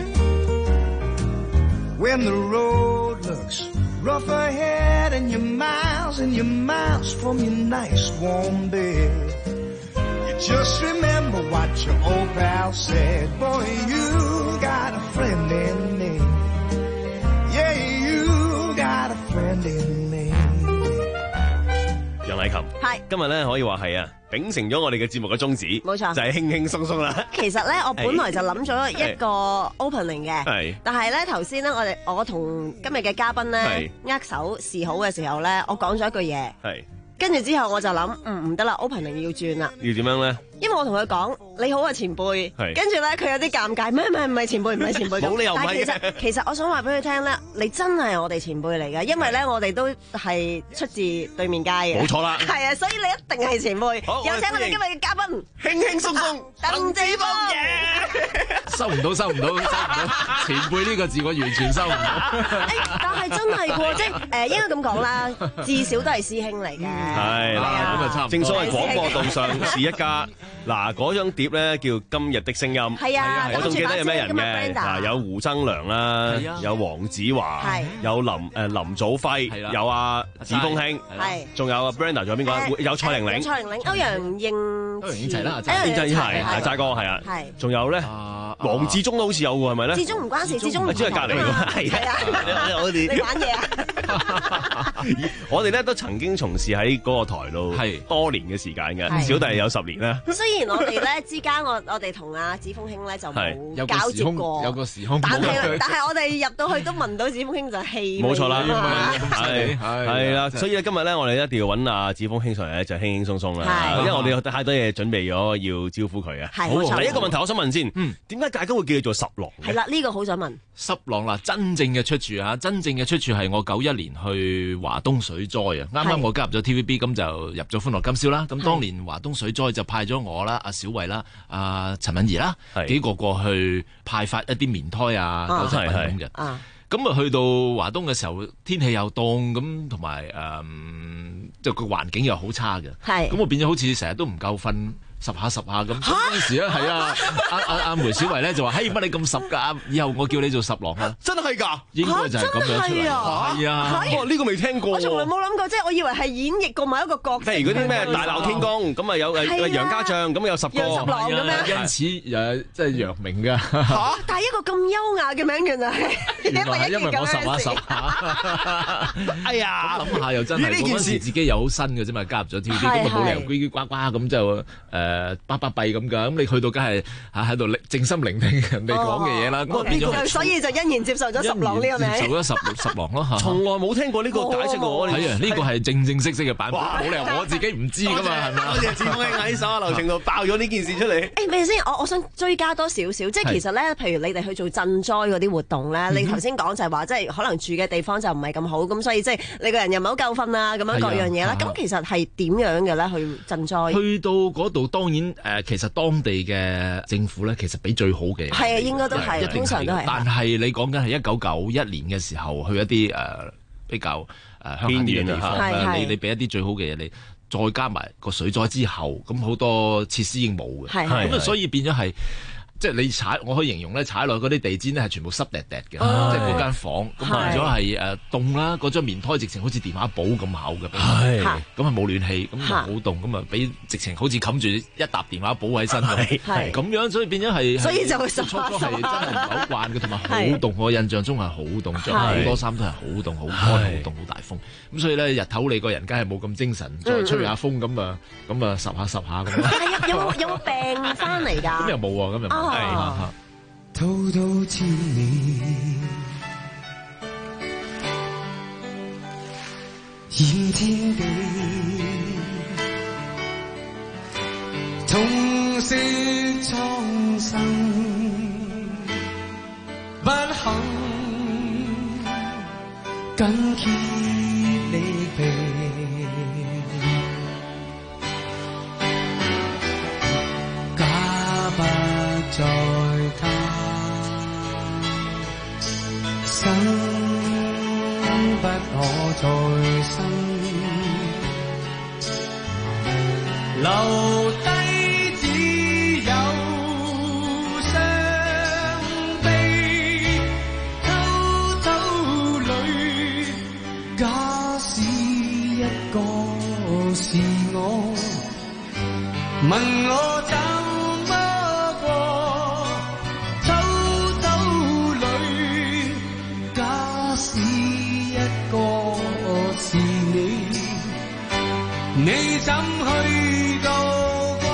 When the road looks rough ahead and you're miles and you're miles from your nice warm bed.Just remember what your old pal said. Boy, you got a friend in me. Yeah, you got a friend in me. 楊禮琴， 係今日咧可以話係啊，秉承咗我哋嘅節目嘅宗旨， 冇錯， 就係輕輕鬆鬆啦。 其實咧，我本來就諗咗一個 opening 嘅， 係， 但係咧頭先咧，我哋我同今日嘅嘉賓咧握手示好嘅時候咧，我講咗一句嘢， 係， 跟住之後我就諗，嗯唔得啦 ，opening 要轉啦， 要點樣咧？ 因為我同佢講你好啊前輩，跟住咧佢有啲尷尬，咩咩唔係前輩唔係前輩， 冇理由唔係嘅。 但係其實其實我想話俾佢聽咧，你真係我哋前輩嚟嘅，因為咧我哋都係出自對面街嘅， 冇錯啦， 係啊，所以你一定係前輩。有請我哋今日嘅嘉賓， 輕輕鬆鬆鄧子峰嘢， 收唔到收唔到收唔到，前輩呢個字我完全收唔到。 但係真係喎，即係誒應該咁講啦，至少都係師兄嚟嘅， 係啦，咁啊差唔多。正所謂廣播道上是一家。嗱，嗰張碟咧叫《今日的聲音》， 係啊， 我仲記得有咩人嘅？嗱，有胡增良啦，有黃子華，有林誒林祖輝，有阿子峰兄，仲有阿 Brenda，仲有邊個？有蔡玲玲， 蔡玲玲、歐陽應、 歐陽應齊啦， 歐陽應齊係齋哥係啊，仲有咧，黃志忠都好似有喎，係咪咧？ 志忠唔關事，志忠唔係隔離㗎，係啊， 你玩嘢啊？ 我哋咧都曾經從事喺嗰個台度係多年嘅時間嘅，小弟有十年啦。 雖然我哋咧之間，我我哋同阿子峰兄咧就冇交接過， 有個時空， 但係但係我哋入到去都聞到子峰兄就係氣味。 冇錯啦， 係係啦，所以咧今日咧我哋一定要揾阿子峰兄上嚟咧就輕輕鬆鬆啦，因為我哋有太多嘢準備咗要招呼佢啊。好，第一個問題我想問先，點解大家會叫佢做十郎？ 係啦，呢個好想問。 十郎嗱，真正嘅出處啊，真正嘅出處係我九一年去華東水災啊，啱啱我加入咗 T V B， 咁就入咗歡樂今宵啦。咁當年華東水災就派咗我啦、阿小慧啦、阿陳敏儀啦幾個過去派發一啲棉胎啊、救生品咁嘅。咁啊去到華東嘅時候，天氣又凍，咁同埋誒，即係個環境又好差嘅。咁我變咗好似成日都唔夠瞓。十下十下咁，嗰陣時咧係啊，阿阿阿梅小維咧就話：嘿，乜你咁十㗎？以後我叫你做十郎啊！ 真係㗎， 應該就係咁樣出嚟。係啊， 哇！呢個未聽過。 我從來冇諗過，即係我以為係演繹過某一個角色。 譬如嗰啲咩大鬧天宮，咁啊有誒楊家將，咁有十個。 楊十郎咁樣。 因此誒，即係楊明㗎。 嚇！但係一個咁優雅嘅名，原來係原來係因為我十下十下。哎呀，諗下又真係嗰陣時自己又好新嘅啫嘛，加入咗 T V B，咁啊冇理由嘰嘰呱呱咁就誒。誒巴巴閉咁㗎，咁你去到梗係嚇喺度靜心聆聽人哋講嘅嘢啦。咁變咗， 所以就欣然接受咗十郎呢個名。 接受咗十十郎咯嚇。 從來冇聽過呢個解釋喎。 係啊，呢個係正正式式嘅版本，冇理由我自己唔知㗎嘛，係咪？ 多謝子峰兄喺手下留情度爆咗呢件事出嚟。 誒，咪先，我我想追加多少少，即係其實咧，譬如你哋去做賑災嗰啲活動咧，你頭先講就係話，即係可能住嘅地方就唔係咁好，咁所以即係你個人又唔係好夠瞓啊，咁樣各樣嘢啦。咁其實係點樣嘅咧？去賑災？ 去到嗰度當然。誒，其實當地嘅政府咧，其實俾最好嘅係啊，應該都係，通常都係。 但係你講緊係一九九一年嘅時候，去一啲誒、呃、比較誒鄉間啲嘅地方，你你俾一啲最好嘅嘢，你再加埋個水災之後，咁好多設施已經冇嘅，咁啊，所以變咗係。即係你踩，我可以形容咧，踩落嗰啲地氈咧係全部濕滴滴嘅，即係嗰間房咁變咗係誒凍啦。嗰張棉胎直情好似電話簿咁厚嘅，係咁啊冇暖氣，咁就好凍，咁啊俾直情好似冚住一沓電話簿喺身度，係咁樣，所以變咗係， 所以就會十初初係真係唔係好慣嘅，同埋好凍。我印象中係好凍，着好多衫都係好凍、好乾、好凍、好大風。咁所以咧日頭你個人梗係冇咁精神，再吹下風咁啊，咁啊十下十下咁。 係啊，有冇有冇病翻嚟㗎？ 咁又冇喎，咁又冇。 滔滔千年，染天地，痛惜蒼生，不肯緊結離別，假不在他，生不可再生，留低只有傷悲，偷偷裏，假使一個是我，問我怎你怎去度過？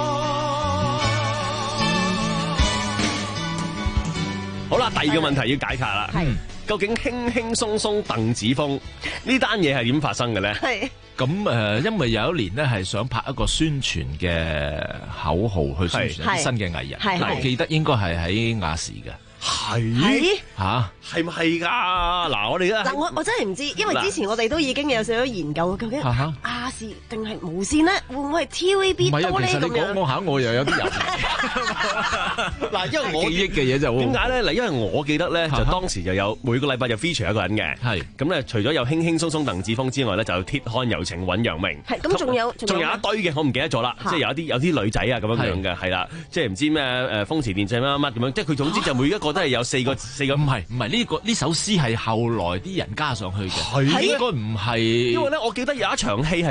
好啦，第二個問題要解答啦。係，究竟輕輕鬆鬆鄧子峰呢單嘢係點發生嘅咧？ 係。 咁誒，因為有一年咧係想拍一個宣傳嘅口號去宣傳一啲新嘅藝人，我記得應該係喺亞視嘅。 係嚇， 係咪係㗎？嗱，我哋而家嗱，我我真係唔知，因為之前我哋都已經有少少研究，究竟亞視定係無線咧？會唔會係 T V B 多咧？咁樣？ 唔係啊，其實你講講下，我又有啲有嗱，因為我記憶嘅嘢就點解咧？嗱，因為我記得咧，就當時就有每個禮拜就 feature 一個人嘅，係咁咧。除咗有輕輕鬆鬆鄧子峰之外咧，就有鐵漢柔情尹陽明， 係咁，仲有仲有一堆嘅，我唔記得咗啦。即係有一啲有啲女仔啊咁樣樣嘅，係啦，即係唔知咩誒風馳電掣乜乜乜咁樣，即係佢總之就每一個都係有四個。四個唔係唔係呢個呢首詩係後來啲人加上去嘅， 係應該唔係。 因為咧，我記得有一場戲係咁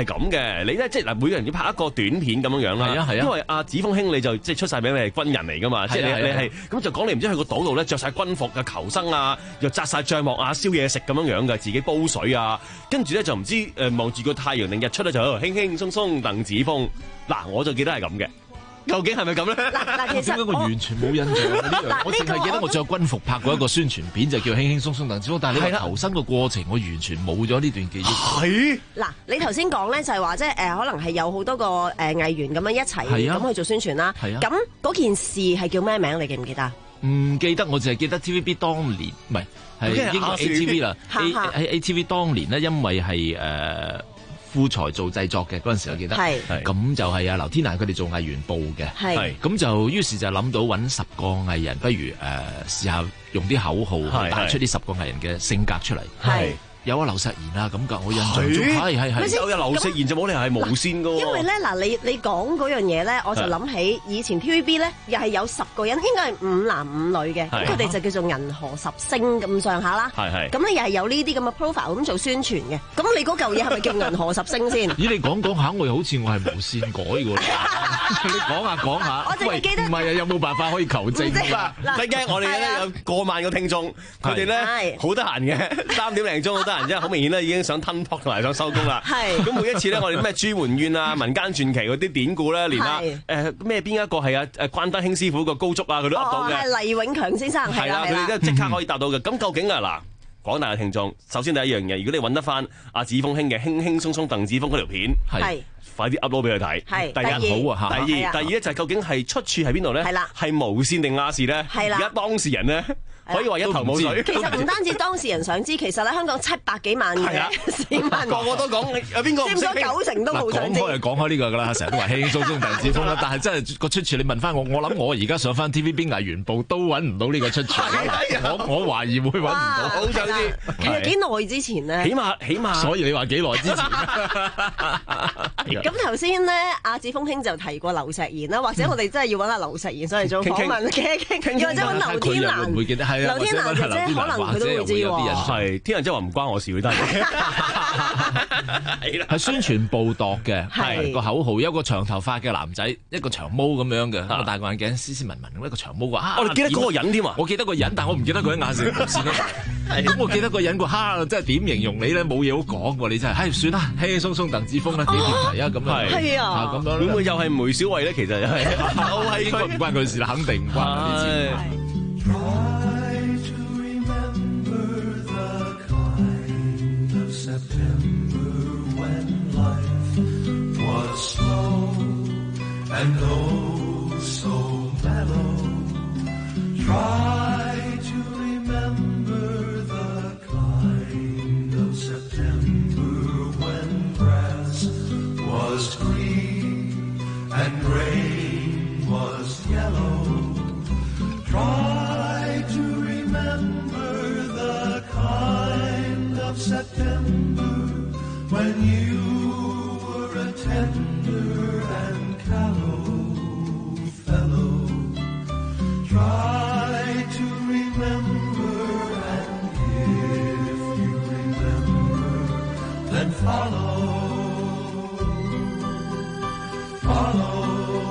咁嘅，你咧即係嗱，每個人要拍一個短片咁樣樣啦。 係啊係啊， 因為阿子峰兄你就即係出晒名，你係軍人嚟噶嘛，即係你你係咁就講你唔知去個島度咧着晒軍服嘅求生啊，又紮晒帳幕啊，燒嘢食咁樣樣嘅，自己煲水啊，跟住咧就唔知誒望住個太陽定日出咧就喺度輕輕鬆鬆鄧子峰。嗱，我就記得係咁嘅。究竟係咪咁咧？ 嗱嗱，其實點解我完全冇印象呢樣？我淨係記得我着軍服拍過一個宣傳片，就叫輕輕鬆鬆鄧子峰。但係你話求生個過程，我完全冇咗呢段記憶。 係嗱，你頭先講咧就係話即係誒，可能係有好多個誒藝員咁樣一齊咁去做宣傳啦。 係啊。 咁嗰件事係叫咩名？你記唔記得？ 唔記得，我淨係記得 T V B 當年唔係係應該 A T V 啦。A 喺 A T V 當年咧，因為係誒。富才做製作嘅嗰陣時，我記得，咁就係啊劉天蘭佢哋做藝員部嘅，咁就於是就諗到揾十個藝人，不如誒、呃、試下用啲口號打出呢十個藝人嘅性格出嚟。有啊劉錫賢啊咁㗎，我印象中係係係有劉錫賢就冇理由係無線㗎喎。 因為咧嗱，你你講嗰樣嘢咧，我就諗起以前 T V B 咧，又係有十個人，應該係五男五女嘅，咁佢哋就叫做銀河十星咁上下啦。係係。咁咧又係有呢啲咁嘅 profile 咁做宣傳嘅。咁你嗰嚿嘢係咪叫銀河十星先？ 咦，你講講下，我又好似我係無線改嘅喎。你講下講下。 我淨係記得。 唔係啊，有冇辦法可以求證㗎？ 唔驚，我哋咧有過萬個聽眾，佢哋咧好得閒嘅，三點零鐘好得閒啫，好明顯咧已經想吞撲同埋想收工啦。係。咁每一次咧，我哋咩朱門怨啊、民間傳奇嗰啲典故咧，連啊誒咩邊一個係啊誒關德興師傅個高足啊，佢都噏到嘅。 哦，係黎永強先生。係啦， 佢哋都即刻可以答到嘅。咁究竟啊嗱，廣大嘅聽眾，首先第一樣嘢，如果你揾得翻阿子峰兄嘅輕輕鬆鬆鄧子峰嗰條片，係快啲 upload 俾佢睇。係第一好啊，第二第二咧就係究竟係出處喺邊度咧？係啦，係無線定亞視咧？係啦，而家當事人咧。可以話一頭霧水。 其實唔單止當事人想知，其實咧香港七百幾萬嘅市民， 個個都講有邊個唔識？ 佔咗九成都冇想知。 講開就講開呢個㗎啦，成日都話輕輕鬆鬆鄧子峰啦，但係真係個出處你問翻我，我諗我而家上翻 T V B 藝員部都揾唔到呢個出處。我我懷疑會揾唔到。 好想知。 其實幾耐之前咧？ 起碼起碼。 所以你話幾耐之前？ 咁頭先咧，阿子峰兄就提過劉錫賢啦，或者我哋真係要揾阿劉錫賢上嚟做訪問嘅，又或者揾劉天蘭。劉天蘭姐姐可能佢都會知喎， 係天蘭姐話唔關我事，佢得係宣傳報度嘅，係個口號，有個長頭髮嘅男仔，一個長毛咁樣嘅，咁戴個眼鏡，斯斯文文咁一個長毛話， 我哋記得嗰個人添啊， 我記得個人，但我唔記得佢喺亞視無線啦。咁我記得個人個蝦，真係點形容你咧？冇嘢好講喎，你真係，唉，算啦，輕輕鬆鬆鄧子峰啦，幾條題啊咁樣， 係啊， 咁樣會唔會又係梅小惠咧？其實又係，又係應該唔關佢事啦，肯定唔關佢事。 And oh, so mellow. Try to remember the kind of September when grass was green and rain was yellow. Try to remember the kind of September when you were a tender and callow fellow. Try to remember, and if you remember, then follow, follow.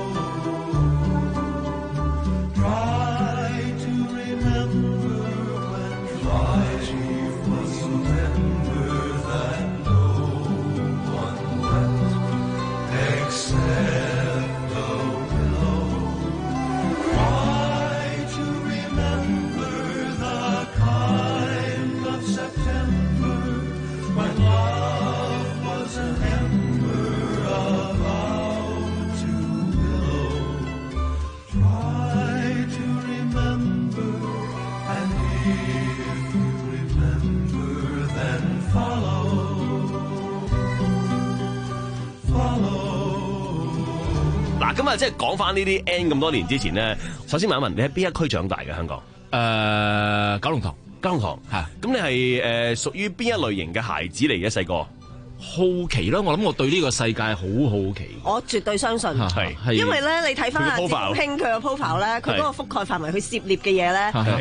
Try to remember when try to remember that no one wept except the willow. Try to remember the kind of September when love was an ember about to willow. Try to remember, and if you remember, then follow, follow. 嗱，咁啊，即係講翻呢啲 N 咁多年之前咧，首先問一問你喺邊一區長大嘅香港？ 誒，九龍塘， 九龍塘係。咁你係誒屬於邊一類型嘅孩子嚟嘅？細個好奇啦，我諗我對呢個世界好好奇。 我絕對相信， 係係因為咧，你睇翻阿子峰兄佢個 profile 咧，佢嗰個覆蓋範圍，佢涉獵嘅嘢咧。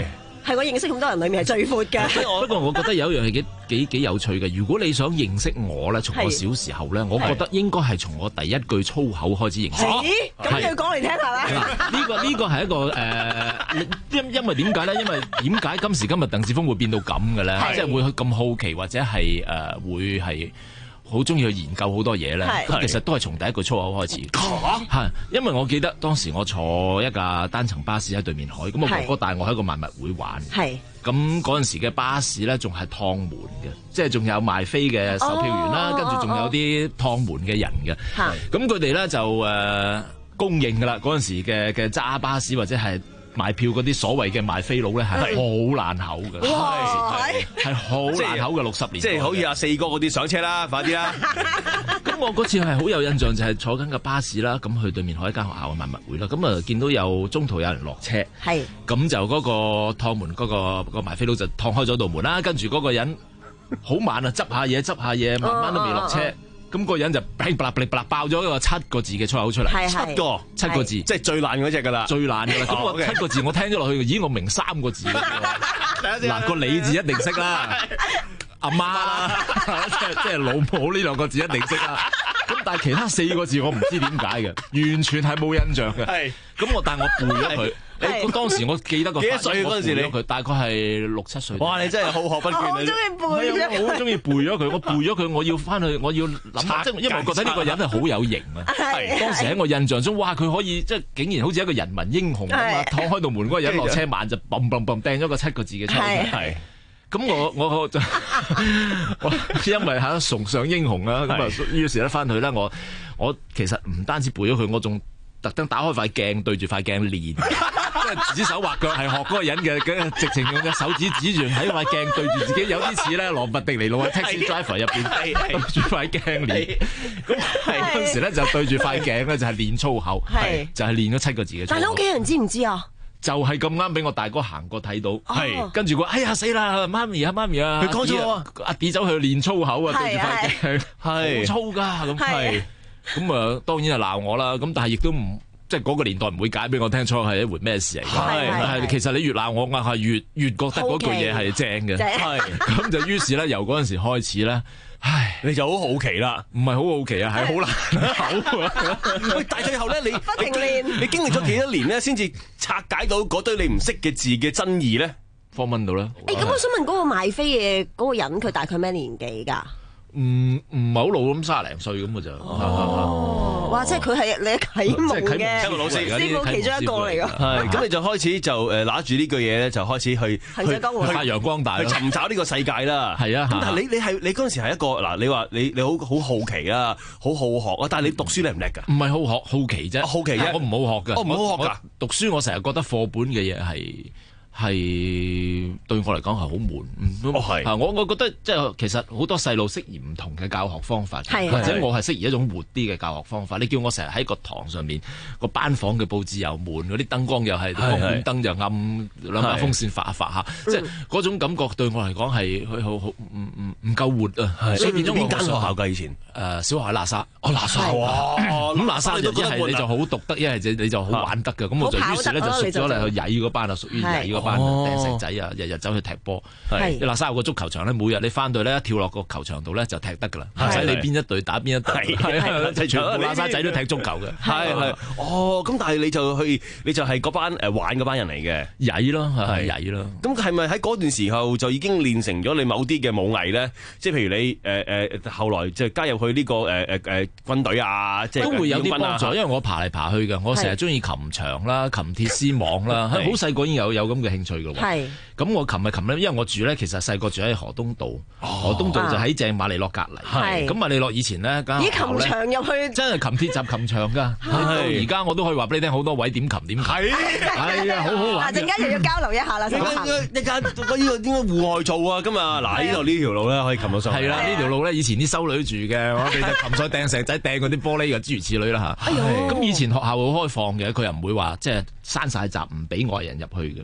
係我認識咁多人裏面係最闊㗎。 不過我覺得有一樣嘢幾幾幾有趣嘅，如果你想認識我咧，從我小時候咧，我覺得應該係從我第一句粗口開始認識。 咁要講嚟聽下啦。 呢個呢個係一個誒，因因為點解咧？因為點解今時今日鄧智峰會變到咁嘅咧？即係會咁好奇或者係誒會係。好中意去研究好多嘢咧，咁其實都係從第一句粗口開始。係，因為我記得當時我坐一架單層巴士喺對面海，咁我哥哥帶我喺個賣物會玩。係，咁嗰陣時嘅巴士咧仲係趟門嘅，即係仲有賣飛嘅售票員啦，跟住仲有啲趟門嘅人嘅。咁佢哋咧就誒公認㗎啦，嗰陣時嘅嘅揸巴士或者係賣票嗰啲所謂嘅賣飛佬咧係好爛口嘅，係好爛口嘅六十年， 即係好似阿四哥嗰啲上車啦，快啲啦！ 咁我嗰次係好有印象，就係坐緊個巴士啦，咁去對面海一間學校嘅賣物會啦，咁啊見到有中途有人落車，係咁就嗰個趟門嗰、嗰個、嗰個賣飛佬就趟開咗道門啦，跟住嗰個人好慢啊，執下嘢執下嘢，慢慢都未落車。咁個人就噼啪噼啪爆咗一個七個字嘅粗口出嚟，七個七個字，即係最爛嗰隻㗎啦， 最爛㗎啦。咁我七個字我聽咗落去，咦我明三個字嗱個你字一定識啦，阿媽啦，即係即係老母呢兩個字一定識啦。咁但係其他四個字我唔知點解嘅，完全係冇印象嘅。係，咁我但係我背咗佢。誒，當時我記得個幾多歲嗰陣時你佢大概係六七歲。 哇！你真係好學不倦啊！ 我中意背咗， 我好中意背咗佢。我背咗佢，我要翻去，我要諗下，即係因為我覺得呢個人係好有型啊。係當時喺我印象中，哇！佢可以即係竟然好似一個人民英雄咁啊！趟開道門嗰個人落車慢就嘣嘣嘣掟咗個七個字嘅出嚟。係咁，我我就因為嚇崇尚英雄啦，咁啊於是咧翻去咧，我我其實唔單止背咗佢，我仲特登打開塊鏡對住塊鏡練。即係指手畫腳係學嗰個人嘅，嘅直情用隻手指指住喺塊鏡對住自己，有啲似咧羅拔迪尼路嘅 Taxi Driver 入邊對住塊鏡練。咁係嗰陣時咧就對住塊鏡咧就係練粗口，係就係練咗七個字嘅粗口。 但係你屋企人知唔知啊？ 就係咁啱俾我大哥行過睇到，係跟住佢哎呀死啦，媽咪啊媽咪啊， 佢講咗啊， 阿 D 走去練粗口啊，對住塊鏡係好粗㗎咁，係咁啊當然係鬧我啦，咁但係亦都唔。即係嗰個年代唔會解俾我聽出係一回咩事嚟㗎，係係其實你越鬧我，我係越越覺得嗰句嘢係正嘅，係咁就於是咧由嗰陣時開始咧，唉你就好好奇啦， 唔係好好奇啊，係好難口啊！ 喂，但係最後咧，你你你經歷咗幾多年咧，先至拆解到嗰堆你唔識嘅字嘅真義咧？ 方蚊到啦。 誒咁，我想問嗰個賣飛嘅嗰個人，佢大概咩年紀㗎？ 唔唔係好老咁，卅零歲咁嘅就。 哦，哇！即係佢係你啟蒙嘅啟蒙老師， 師傅其中一個嚟㗎。 係，咁你就開始就誒拿住呢句嘢咧，就開始去行上江湖， 發揚光大， 去尋找呢個世界啦。 係啊， 咁但係你你係你嗰陣時係一個嗱，你話你你好好好奇啊，好好學啊，但係你讀書叻唔叻㗎？ 唔係好學，好奇啫。 好奇啫， 我唔好學㗎。 我唔好學㗎。 讀書我成日覺得課本嘅嘢係。係對我嚟講係好悶， 哦係， 我我覺得即係其實好多細路適宜唔同嘅教學方法， 係或者我係適宜一種活啲嘅教學方法。你叫我成日喺個堂上面個班房嘅佈置又悶，嗰啲燈光又係光管燈又暗，兩把風扇發下發下，即係嗰種感覺對我嚟講係佢好好唔唔唔夠活啊！所以變咗我邊間學校㗎以前？ 誒小學喺喇沙， 哦喇沙哇！ 咁喇沙就一係你就好讀得，一係就你就好玩得嘅。咁我就於是咧就屬咗嚟去曳嗰班啊，屬於曳嗰班掟石仔啊，日日走去踢波。係喇沙有個足球場咧，每日你翻到咧一跳落個球場度咧就踢得㗎啦，唔使你邊一隊打邊一隊，係全部喇沙仔都踢足球嘅。 係係哦，咁但係你就去，你就係嗰班誒玩嗰班人嚟嘅， 曳咯，係曳咯。 咁係咪喺嗰段時候就已經練成咗你某啲嘅武藝咧？即係譬如你誒誒後來就加入去呢個誒誒誒軍隊啊，即係都會有啲幫助，因為我爬嚟爬去嘅，我成日中意擒牆啦、擒鐵絲網啦，好細個已經有有咁嘅興趣㗎喎。係，咁我擒咪擒咧，因為我住咧其實細個住喺河東道，河東道就喺正馬利諾隔離。係，咁馬利諾以前咧間學校咧， 咦？擒牆入去真係擒鐵閘擒牆㗎。到而家我都可以話俾你聽，好多位點擒點擒。係，係啊，好好玩。 嗱，陣間又要交流一下啦，先行。 一間呢個應該戶外做啊，咁啊嗱，呢度呢條路咧可以擒到上去。 係啦，呢條路咧以前啲修女住嘅，我哋就擒上掟石仔掟嗰啲玻璃嘅諸如此類啦嚇。咁以前學校好開放嘅，佢又唔會話即係閂晒閘唔俾外人入去嘅。係，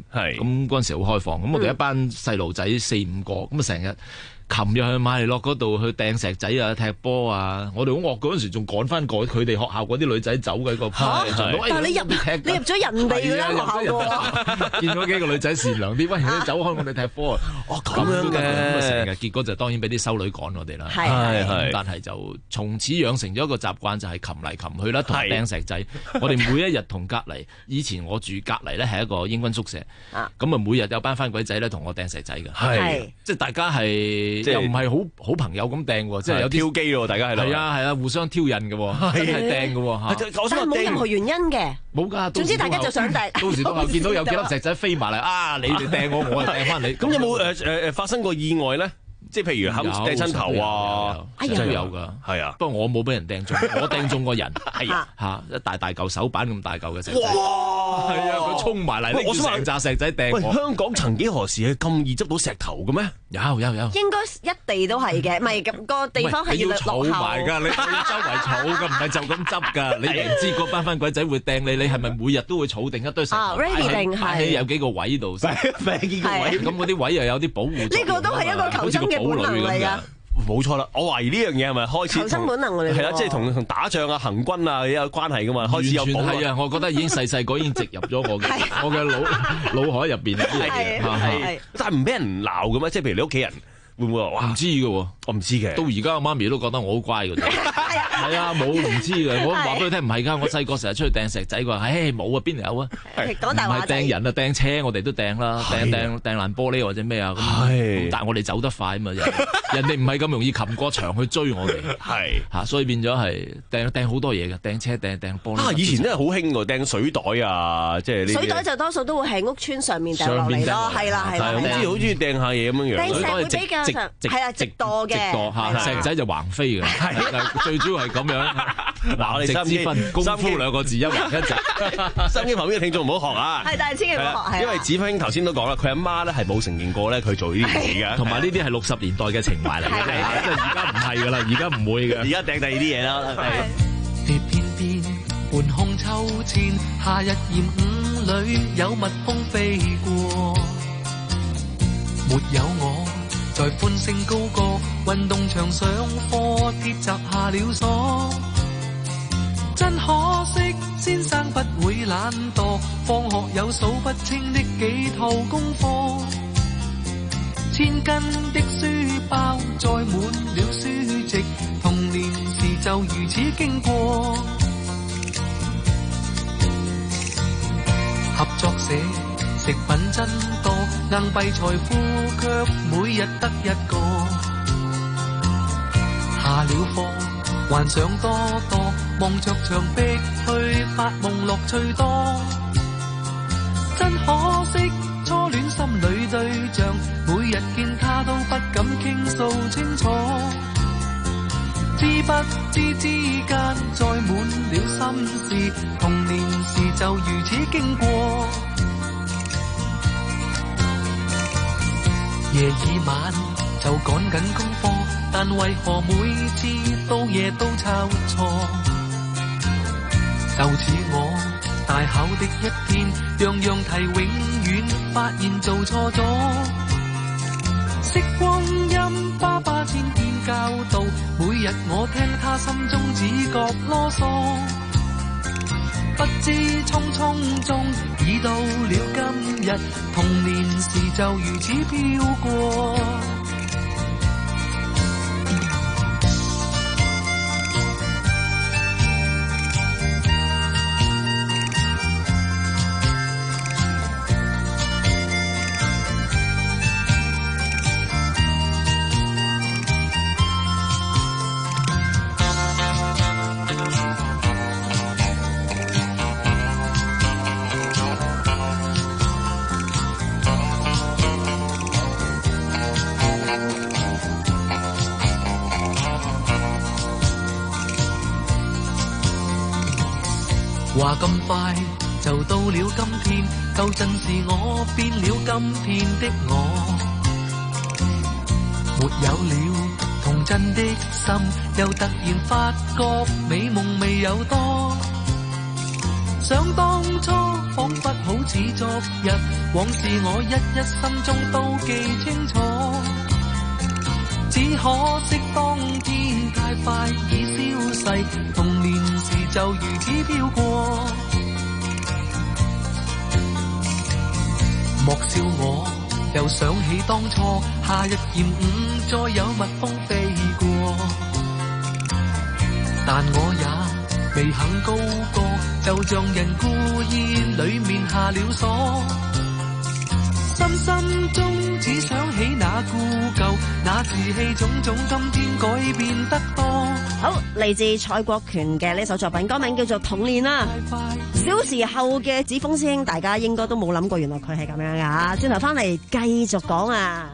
咁嗰陣時好開放，咁我哋一班細路仔四五個，咁啊成日擒入去馬利諾嗰度去掟石仔啊、踢波啊，我哋好惡嗰陣時仲趕翻過佢哋學校嗰啲女仔走嘅個派， 但係你入你入咗人哋嗰間學校喎， 見到幾個女仔善良啲，喂，你走開我哋踢波啊！ 哦咁樣嘅， 咁啊成日結果就當然俾啲修女趕我哋啦， 係係， 但係就從此養成咗一個習慣，就係擒嚟擒去啦，同掟石仔。我哋每一日同隔離，以前我住隔離咧係一個英軍宿舍，咁啊每日有班番鬼仔咧同我掟石仔嘅，係即係大家係。又唔係好好朋友咁掟喎，即係有啲挑機喎，大家係係啊係啊，互相挑釁嘅喎，係掟嘅喎嚇。 但係冇任何原因嘅， 冇㗎。 總之大家就想掟。 到時都後見到有幾粒石仔飛埋嚟，啊！你哋掟我，我就掟翻你。 咁有冇誒誒誒發生過意外咧？即係譬如冚掟親頭啊， 真係有㗎，係啊。不過我冇俾人掟中，我掟中個人，係啊嚇，一大大嚿手板咁大嚿嘅石仔。係啊，佢衝埋嚟，拎住成紮石仔掟我。 喂，香港曾幾何時係咁易執到石頭嘅咩？ 有有有。 應該一地都係嘅，唔係咁個地方係要落後。 你要儲埋㗎，你要周圍儲㗎，唔係就咁執㗎。你明知嗰班番鬼仔會掟你，你係咪每日都會儲定一堆石頭？擺喺擺喺有幾個位度，擺幾個位。咁嗰啲位又有啲保護。呢個都係一個求生嘅本能嚟㗎。 冇錯啦，我懷疑呢樣嘢係咪開始求生本能嚟？ 係啦，即係同同打仗啊、行軍啊有關係噶嘛，開始有保係啊！我覺得已經細細個已經植入咗我嘅我嘅腦腦海入邊呢樣嘢。係， 但係唔俾人鬧嘅咩？即係譬如你屋企人會唔會話？哇， 唔知嘅喎， 我唔知嘅。 到而家我媽咪都覺得我好乖嘅啫。係啊，冇唔知嘅。我話俾佢聽唔係㗎，我細個成日出去掟石仔，佢話：唉冇啊，邊度有啊？ 講大話仔。 唔係掟人啊，掟車我哋都掟啦，掟掟掟爛玻璃或者咩啊咁。但係我哋走得快啊嘛，人哋唔係咁容易擒過牆去追我哋。係嚇，所以變咗係掟掟好多嘢嘅，掟車掟掟玻璃。 啊，以前真係好興喎，掟水袋啊，即係呢啲。 水袋就多數都會係屋村上面掟落嚟咯，係啦係啦。 好似好中意掟下嘢咁樣樣。 掟石會比較上係啊，直墮嘅。 直墮嚇，石仔就橫飛嘅。係最主要係咁樣。嗱，我哋直之分功夫兩個字一橫一直。 收音機旁邊嘅聽眾唔好學啊！ 係，但係千祈唔好學。 因為子輝兄頭先都講啦，佢阿媽咧係冇承認過咧佢做呢啲嘢嘅， 同埋呢啲係六十年代嘅情懷嚟嘅，即係而家唔係㗎啦，而家唔會嘅， 而家掟第二啲嘢啦。 蝶翩翩，半空秋千，夏日炎午裏有蜜蜂飛過，沒有我在歡聲高歌，運動場上課鐵閘下了鎖。真可惜，先生不會懶惰，放學有數不清的幾套功課，千斤的書包載滿了書籍，童年時就如此經過。合作社食品真多，硬幣財富卻每日得一個。下了課幻想多多，望着牆壁去發夢樂趣多。真可惜，初戀心裏對象，每日見他都不敢傾訴清楚。知不知之間載滿了心事，童年時就如此經過。夜已晚就趕緊功課，但為何每次到夜都抄錯？就似我大考的一天，樣樣題永遠發現做錯咗。識光陰爸爸千遍教導，每日我聽他心中只覺囉嗦。不知匆匆中已到了今日，童年時就如此飄過。話咁快就到了今天，舊陣時我變了今天的我，沒有了童真的心，又突然發覺美夢未有多。 想當初彷彿好似昨日，往事我一一心中都記清楚。只可惜當天太快已消逝，童年時就如此飄過。莫笑我又想起當初，夏日炎午再有蜜蜂飛過，但我也未肯高歌，就像人故意裏面下了鎖。深深中只想起那故舊，那稚氣種種，今天改變得多。 好，嚟自蔡國權嘅呢首作品，歌名叫做《童年》啦。小時候嘅子峰師兄，大家應該都冇諗過，原來佢係咁樣噶。轉頭翻嚟繼續講啊！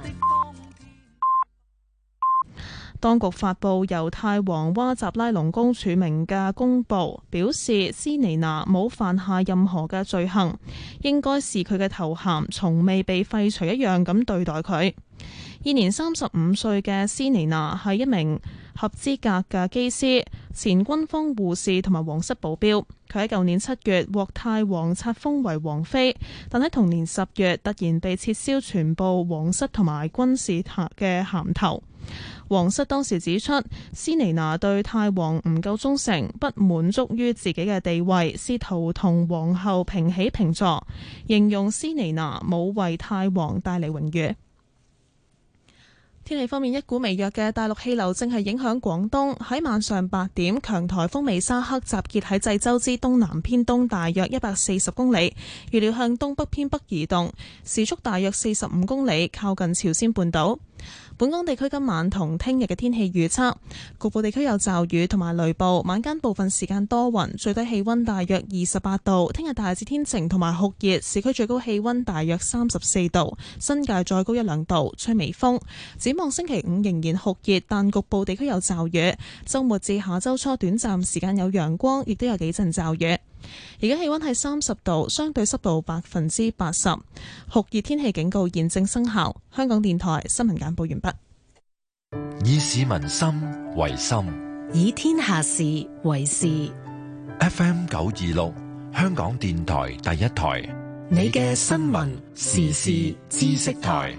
當局發布由泰王哇集拉隆功署名嘅公報，表示斯尼娜冇犯下任何嘅罪行，應該視佢嘅頭銜從未被廢除一樣咁對待佢。現年三十五歲嘅斯尼娜係一名合資格嘅機師、前軍方護士同埋皇室保鏢。佢喺舊年七月獲泰王冊封為王妃，但喺同年十月突然被撤銷全部皇室同埋軍事嘅銜頭。皇室當時指出，斯尼娜對泰王唔夠忠誠，不滿足於自己嘅地位，試圖同皇后平起平坐，形容斯尼娜冇為泰王帶嚟榮譽。天氣方面，一股微弱嘅大陸氣流正係影響廣東。喺晚上八點，強颱風美沙克集結喺濟州之東南偏東大約一百四十公里，預料向東北偏北移動，時速大約四十五公里，靠近朝鮮半島。本港地區今晚同聽日嘅天氣預測，局部地區有驟雨同埋雷暴，晚間部分時間多雲，最低氣溫大約二十八度。聽日大致天晴同埋酷熱，市區最高氣溫大約三十四度，新界再高一兩度，吹微風。展望星期五仍然酷熱，但局部地區有驟雨。週末至下週初短暫時間有陽光，亦都有幾陣驟雨。而家氣溫係三十度，相對濕度百分之八十，酷熱天氣警告現正生效。香港電台新聞簡報完畢。 以市民心為心， 以天下事為事。 F M 九二六，香港電台第一台， 你嘅新聞時事知識台。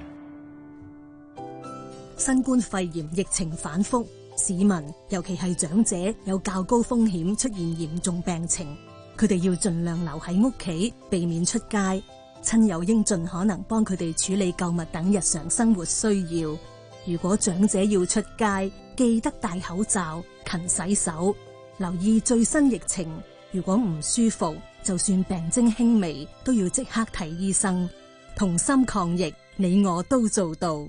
新冠肺炎疫情反覆，市民尤其係長者有較高風險出現嚴重病情。佢哋要盡量留喺屋企，避免出街。親友應盡可能幫佢哋處理購物等日常生活需要。如果長者要出街，記得戴口罩、勤洗手，留意最新疫情。如果唔舒服，就算病徵輕微，都要即刻睇醫生。同心抗疫，你我都做到。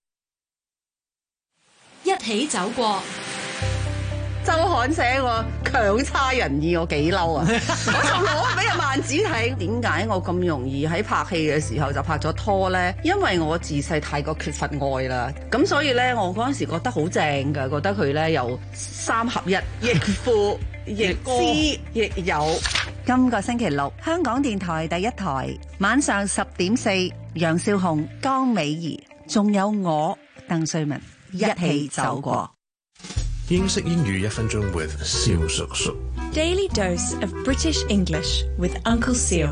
一起走過。 周刊寫我強差人意，我幾嬲啊！我就攞俾阿萬子睇，點解我咁容易喺拍戲嘅時候就拍咗拖咧？因為我自細太過缺乏愛啦，咁所以咧我嗰陣時覺得好正噶，覺得佢咧有三合一，亦父亦師亦友。今個星期六，香港電台第一台晚上十點四，楊少紅、江美儀，仲有我鄧萃雯一起走過。 英式英語一分鐘 with 蕭叔叔。 Daily dose of British English with Uncle Seal。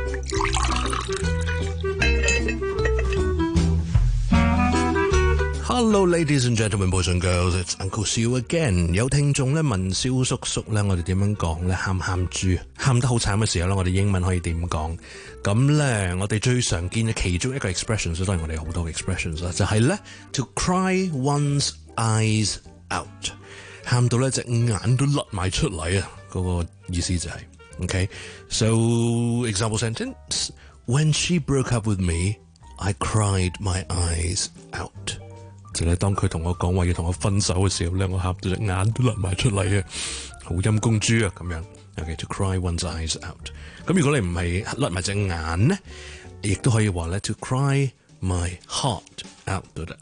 Hello, ladies and gentlemen, boys and girls, it's Uncle Seal again。有聽眾咧問蕭叔叔咧，我哋點樣講咧？喊喊豬，喊得好慘嘅時候咧，我哋英文可以點講？咁咧，我哋最常見嘅其中一個 expressions， 當然我哋好多 expressions 啦，就係咧 to cry one's eyes out。喊到咧隻眼都甩埋出嚟啊！嗰、那個意思就係、是、，OK。So example sentence: When she broke up with me, I cried my eyes out。就係當佢同我講話要同我分手嘅時候咧，我喊到隻眼都甩埋出嚟啊！好陰公豬啊咁樣。OK，to、okay, cry one's eyes out。咁如果你唔係甩埋隻眼咧，亦都可以話咧 to cry my heart out 都得。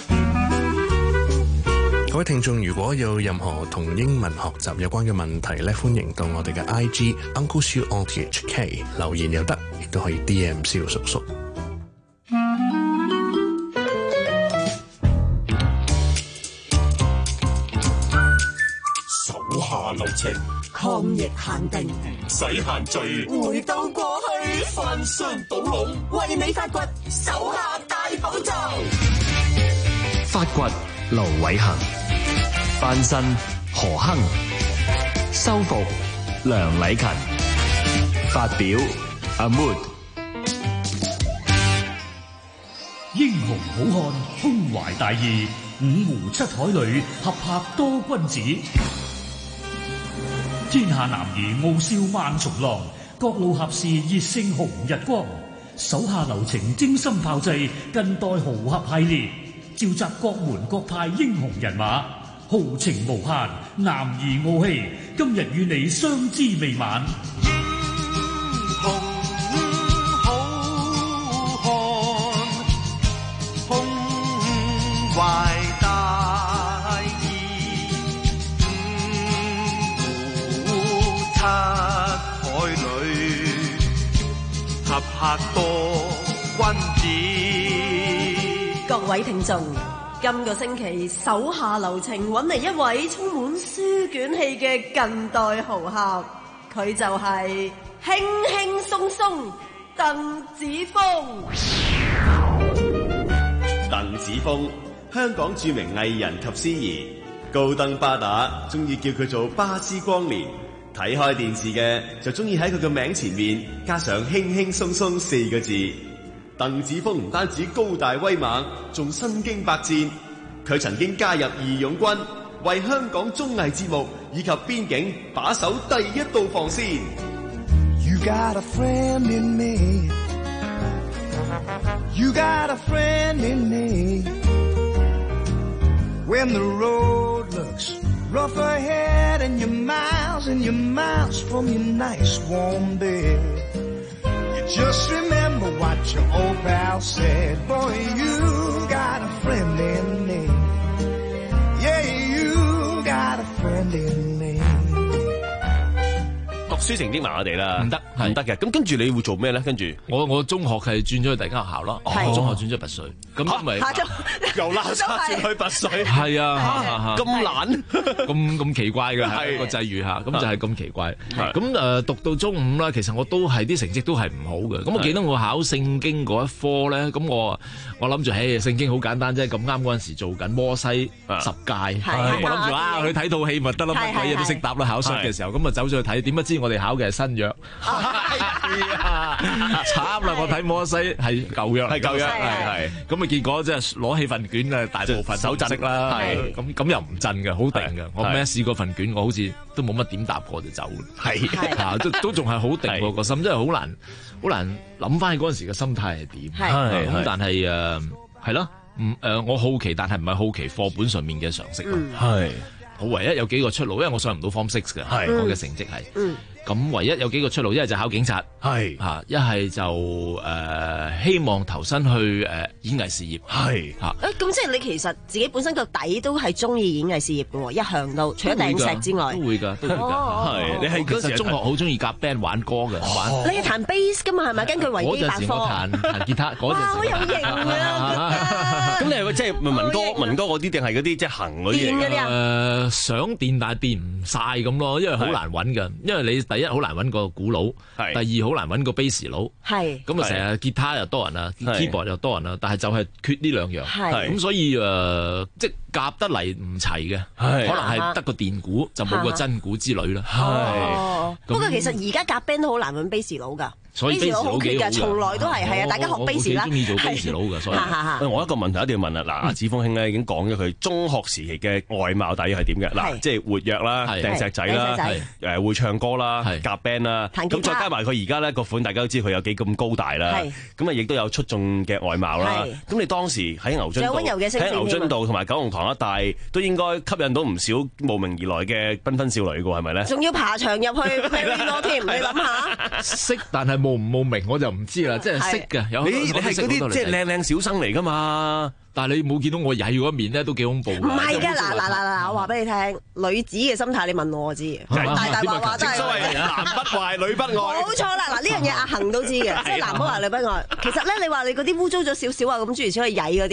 各位聽眾，如果有任何同英文學習有關嘅問題咧，歡迎到我哋嘅 I G Uncle Siu R T H K 留言又得，亦都可以 D M 蕭叔叔。 手下留情， 抗疫限定， 唔使限聚， 回到過去， 翻箱倒籠， 為你發掘手下大寶藏。 發掘盧偉恒，翻身何亨，修復梁禮勤，發表阿 Mood。 英雄好漢，胸懷大義，五湖七海裏合拍多君子。天下男兒傲笑萬重浪，各路俠士熱勝紅日光。手下留情，精心炮製，近代豪俠系列，召集各門各派英雄人馬，豪情無限，男兒傲氣。今日與你相知未晚。 懷大義，五湖七海裏合拍多君子。 各位聽眾，今個星期手下留情揾嚟一位充滿書卷氣嘅近代豪俠，佢就係輕輕鬆鬆鄧子峰。 鄧子峰，香港著名藝人及司儀，高登巴打，中意叫佢做巴斯光年。睇開電視嘅就中意喺佢嘅名前面加上輕輕鬆鬆四個字。鄧子峰唔單止高大威猛，仲身經百戰。佢曾經加入義勇軍，為香港綜藝節目以及邊境把守第一道防線。 You got a friend in me. You got a friend in me. When the road looks rough ahead and you're miles and you're miles from your nice warm bed, you just remember what your old pal said. Boy, you got a friend in me. Yeah, you got a friend in me. 讀書成績麻麻地啦， 唔得唔得嘅。咁跟住你會做咩咧？跟住我我中學係轉咗去第二間學校咯， 係中學轉咗拔萃，咁因為由喇沙轉去拔萃， 係啊， 咁難， 咁咁奇怪嘅係個際遇下，咁就係咁奇怪。咁誒讀到中五啦，其實我都係啲成績都係唔好嘅。咁我記得我考聖經嗰一科咧，咁我我諗住，誒聖經好簡單啫，咁啱嗰陣時做緊摩西十誡，我諗住啊去睇套戲咪得咯，乜鬼嘢都識答啦。考試嘅時候，咁啊走咗去睇，點不知我哋考嘅係新約，慘啦！我睇摩西係舊約， 係舊約，係係。 咁啊結果即係攞起份卷嘅大部分手震啦，係咁咁又唔震嘅，好定嘅。我咩試過份卷，我好似都冇乜點答過就走，係啊，都都仲係好定喎個心，真係好難好難諗翻起嗰陣時嘅心態係點。係咁，但係誒係咯，唔誒我好奇，但係唔係好奇課本上面嘅常識咯，係。我唯一有幾個出路，因為我上唔到 Form Six 嘅，我嘅成績係。咁唯一有幾個出路，一係就考警察，係嚇；一係就誒希望投身去誒演藝事業，係嚇。 誒咁即係你其實自己本身個底都係中意演藝事業嘅喎，一向都除咗掟石之外， 都會㗎，都會㗎。係你係嗰時中學好中意夾 band 玩歌嘅，玩。 你係彈 bass 㗎嘛？係咪？根據維基百科。 嗰陣時我彈彈吉他，嗰陣時。 好有型啊！ 咁你係即係民歌民歌嗰啲定係嗰啲即係行嗰啲嚟㗎？ 誒想電但係電唔晒咁咯，因為好難揾㗎，因為你第一好難揾個鼓佬，第二好難揾個 bass 佬，係咁啊成日吉他又多人啦 ，keyboard 又多人啦，但係就係缺呢兩樣，咁所以誒即係夾得嚟唔齊嘅，可能係得個電鼓就冇個真鼓之類啦。係， 不過其實而家夾 band 都好難揾 bass 佬㗎。 所以 bass 佬好缺㗎， 從來都係係啊！大家學 bass 啦， 中意做 bass 佬㗎，所以我一個問題一定要問啦。嗱，阿子峰兄咧已經講咗佢中學時期嘅外貌大約係點嘅。嗱，即係活躍啦，掟石仔啦，誒會唱歌啦，夾 band 啦，咁再加埋佢而家咧個款，大家都知佢有幾咁高大啦。咁啊，亦都有出眾嘅外貌啦。咁你當時喺牛津道、喺牛津道同埋九龍塘一帶，都應該吸引到唔少慕名而來嘅繽紛少女㗎，係咪咧？ 仲要爬牆入去 Marino 添，你諗下。 識，但係慕唔慕名我就唔知啦，即係識嘅。有你你係嗰啲即係靚靚小生嚟㗎嘛？ 但係你冇見到我曳嗰一面咧，都幾恐怖㗎。 唔係㗎，嗱嗱嗱嗱，我話俾你聽，女子嘅心態你問我我知，大大話話真係。 所謂男不壞女不愛。 冇錯啦，嗱呢樣嘢阿恒都知嘅，即係男不壞女不愛。其實咧，你話你嗰啲污糟咗少少啊，咁諸如此類曳嗰啲咧。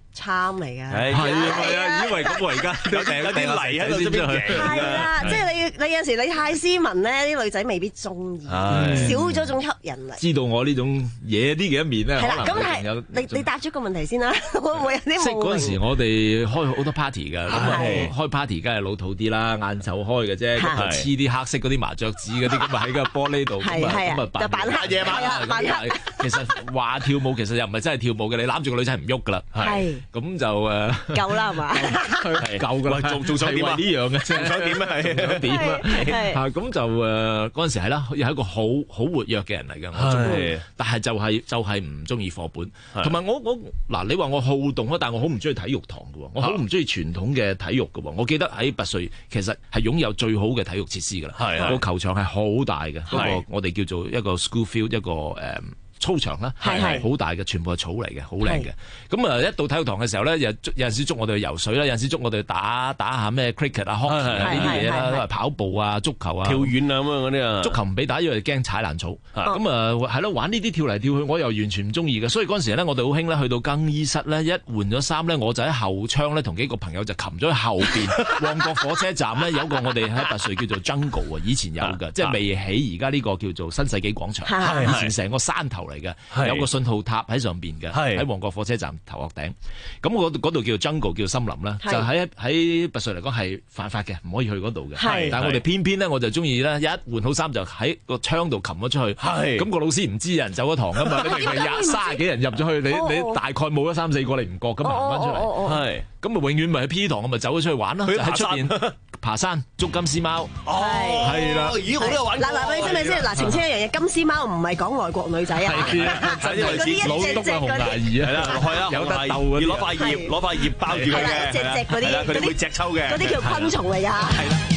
參嚟㗎， 係啊，以為咁喎而家有啲有啲泥喺度先出去。 係啦，即係你你有時你太斯文咧，啲女仔未必中意，少咗種吸引力。 知道我呢種野啲嘅一面咧， 係啦，咁係你你答咗個問題先啦，會唔會有啲冇？ 即係嗰陣時我哋開好多 party 㗎，咁啊開 party 梗係老土啲啦，晏晝開嘅啫，咁啊黐啲黑色嗰啲麻雀紙嗰啲，咁啊喺個玻璃度，咁啊咁啊就扮黑夜晚，扮黑。 其實話跳舞其實又唔係真係跳舞嘅，你攬住個女仔係唔喐㗎啦，係咁就誒夠啦係嘛？ 夠㗎啦，仲仲想點啊？呢樣嘅，仲想點啊？係想點啊？嚇咁就誒嗰陣時係啦，又係一個好好活躍嘅人嚟嘅，我中，但係就係就係唔中意課本，同埋我我嗱你話我好動啊，但係我好唔中意體育堂嘅喎，我好唔中意傳統嘅體育嘅喎，我記得喺拔萃其實係擁有最好嘅體育設施㗎啦，個球場係好大嘅，嗰個我哋叫做一個 school field 一個誒。操場啦，係係好大嘅，全部係草嚟嘅，好靚嘅。咁啊，一到體育堂嘅時候咧，有有陣時捉我哋去游水啦，有陣時捉我哋打打下咩 cricket 啊、hockey 啊呢啲嘢啦，都係跑步啊、足球啊、 跳遠啊咁樣嗰啲啊。 足球唔俾打，因為驚踩爛草。咁啊，係咯，玩呢啲跳嚟跳去，我又完全唔中意嘅。所以嗰陣時咧，我哋好興咧，去到更衣室咧，一換咗衫咧，我就喺後窗咧，同幾個朋友就擒咗去後邊。旺角火車站咧有個我哋喺拔萃叫做 Jungle 啊，以前有嘅，即係未起而家呢個叫做新世紀廣場。以前成個山頭嚟嘅，有個信號塔喺上邊嘅，喺旺角火車站頭殼頂。咁嗰嗰度叫做 Jungle，叫做森林啦。就喺喺拔萃嚟講係犯法嘅，唔可以去嗰度嘅。但係我哋偏偏咧，我就中意咧，一換好衫就喺個窗度擒咗出去。咁個老師唔知有人走咗堂噶嘛？你明明廿卅幾人入咗去，你你大概冇咗三四個，你唔覺咁行翻出嚟。係咁啊，永遠咪喺 P 堂，我咪走咗出去玩咯。喺出邊爬山捉金絲貓。哦，係啦。 咦，我都有玩。嗱嗱，你知唔知先？嗱，澄清一樣嘢，金絲貓唔係講外國女仔啊。 嗰啲老篤啊，紅牙兒啊，係啦，係啦，有得鬥嗰啲，要攞塊葉，攞塊葉包住佢嘅， 隻隻嗰啲， 佢哋會隻抽嘅， 嗰啲叫昆蟲嚟㗎。係啦。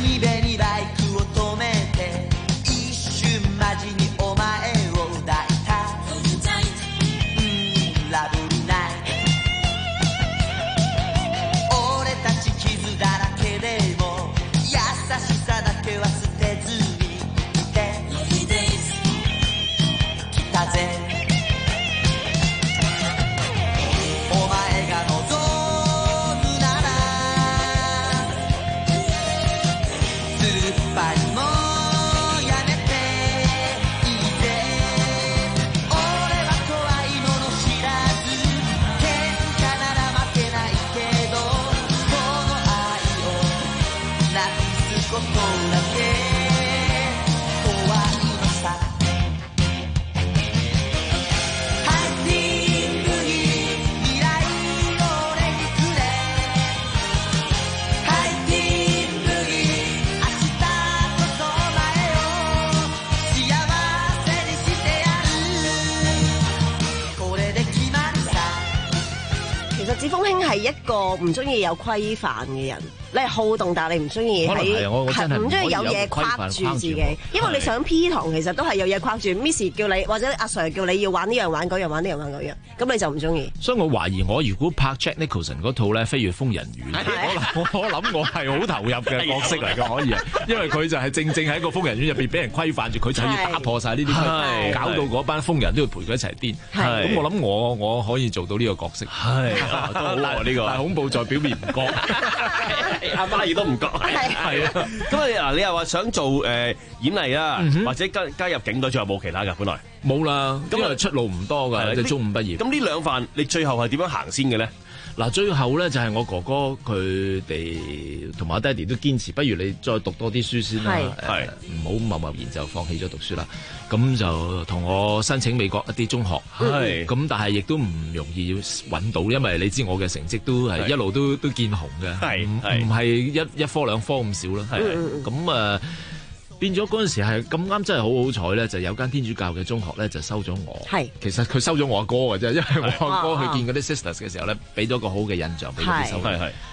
子豐兄係一個唔中意有規範嘅人，你係好動，但係你唔中意喺係唔中意有嘢框住自己，因為你上 P 堂其實都係有嘢框住 ，Miss 叫你或者阿 Sir 叫你要玩呢樣玩嗰樣玩呢樣玩嗰樣，咁你就唔中意。 所以我懷疑我如果拍 Jack Nicholson 嗰套咧《飛越瘋人院》，我我諗我係好投入嘅角色嚟嘅，可以，因為佢就係正正喺個瘋人院入邊俾人規範住，佢就要打破晒呢啲規，搞到嗰班瘋人都要陪佢一齊癲。咁我諗我我可以做到呢個角色。係。都好喎呢個，但係恐怖在表面唔覺， 阿媽亦都唔覺，係啊。咁啊嗱，你又話想做誒演藝啦，或者加加入警隊，仲有冇其他㗎？本來冇啦，因為出路唔多㗎，即係中五畢業。 咁呢兩範，你最後係點樣行先嘅咧？ 嗱，最後咧就係我哥哥佢哋同埋我爹哋都堅持，不如你再讀多啲書先啦，係唔好貿貿然就放棄咗讀書啦。咁就同我申請美國一啲中學，係咁，但係亦都唔容易要揾到，因為你知我嘅成績都係一路都都見紅嘅，係唔係一一科兩科咁少啦，係咁啊。變咗嗰陣時係咁啱，真係好好彩咧！就有間天主教嘅中學咧，就收咗我。係，其實佢收咗我阿哥嘅啫，因為我阿哥去見嗰啲 sisters 嘅時候咧，俾咗個好嘅印象俾佢哋收。係係。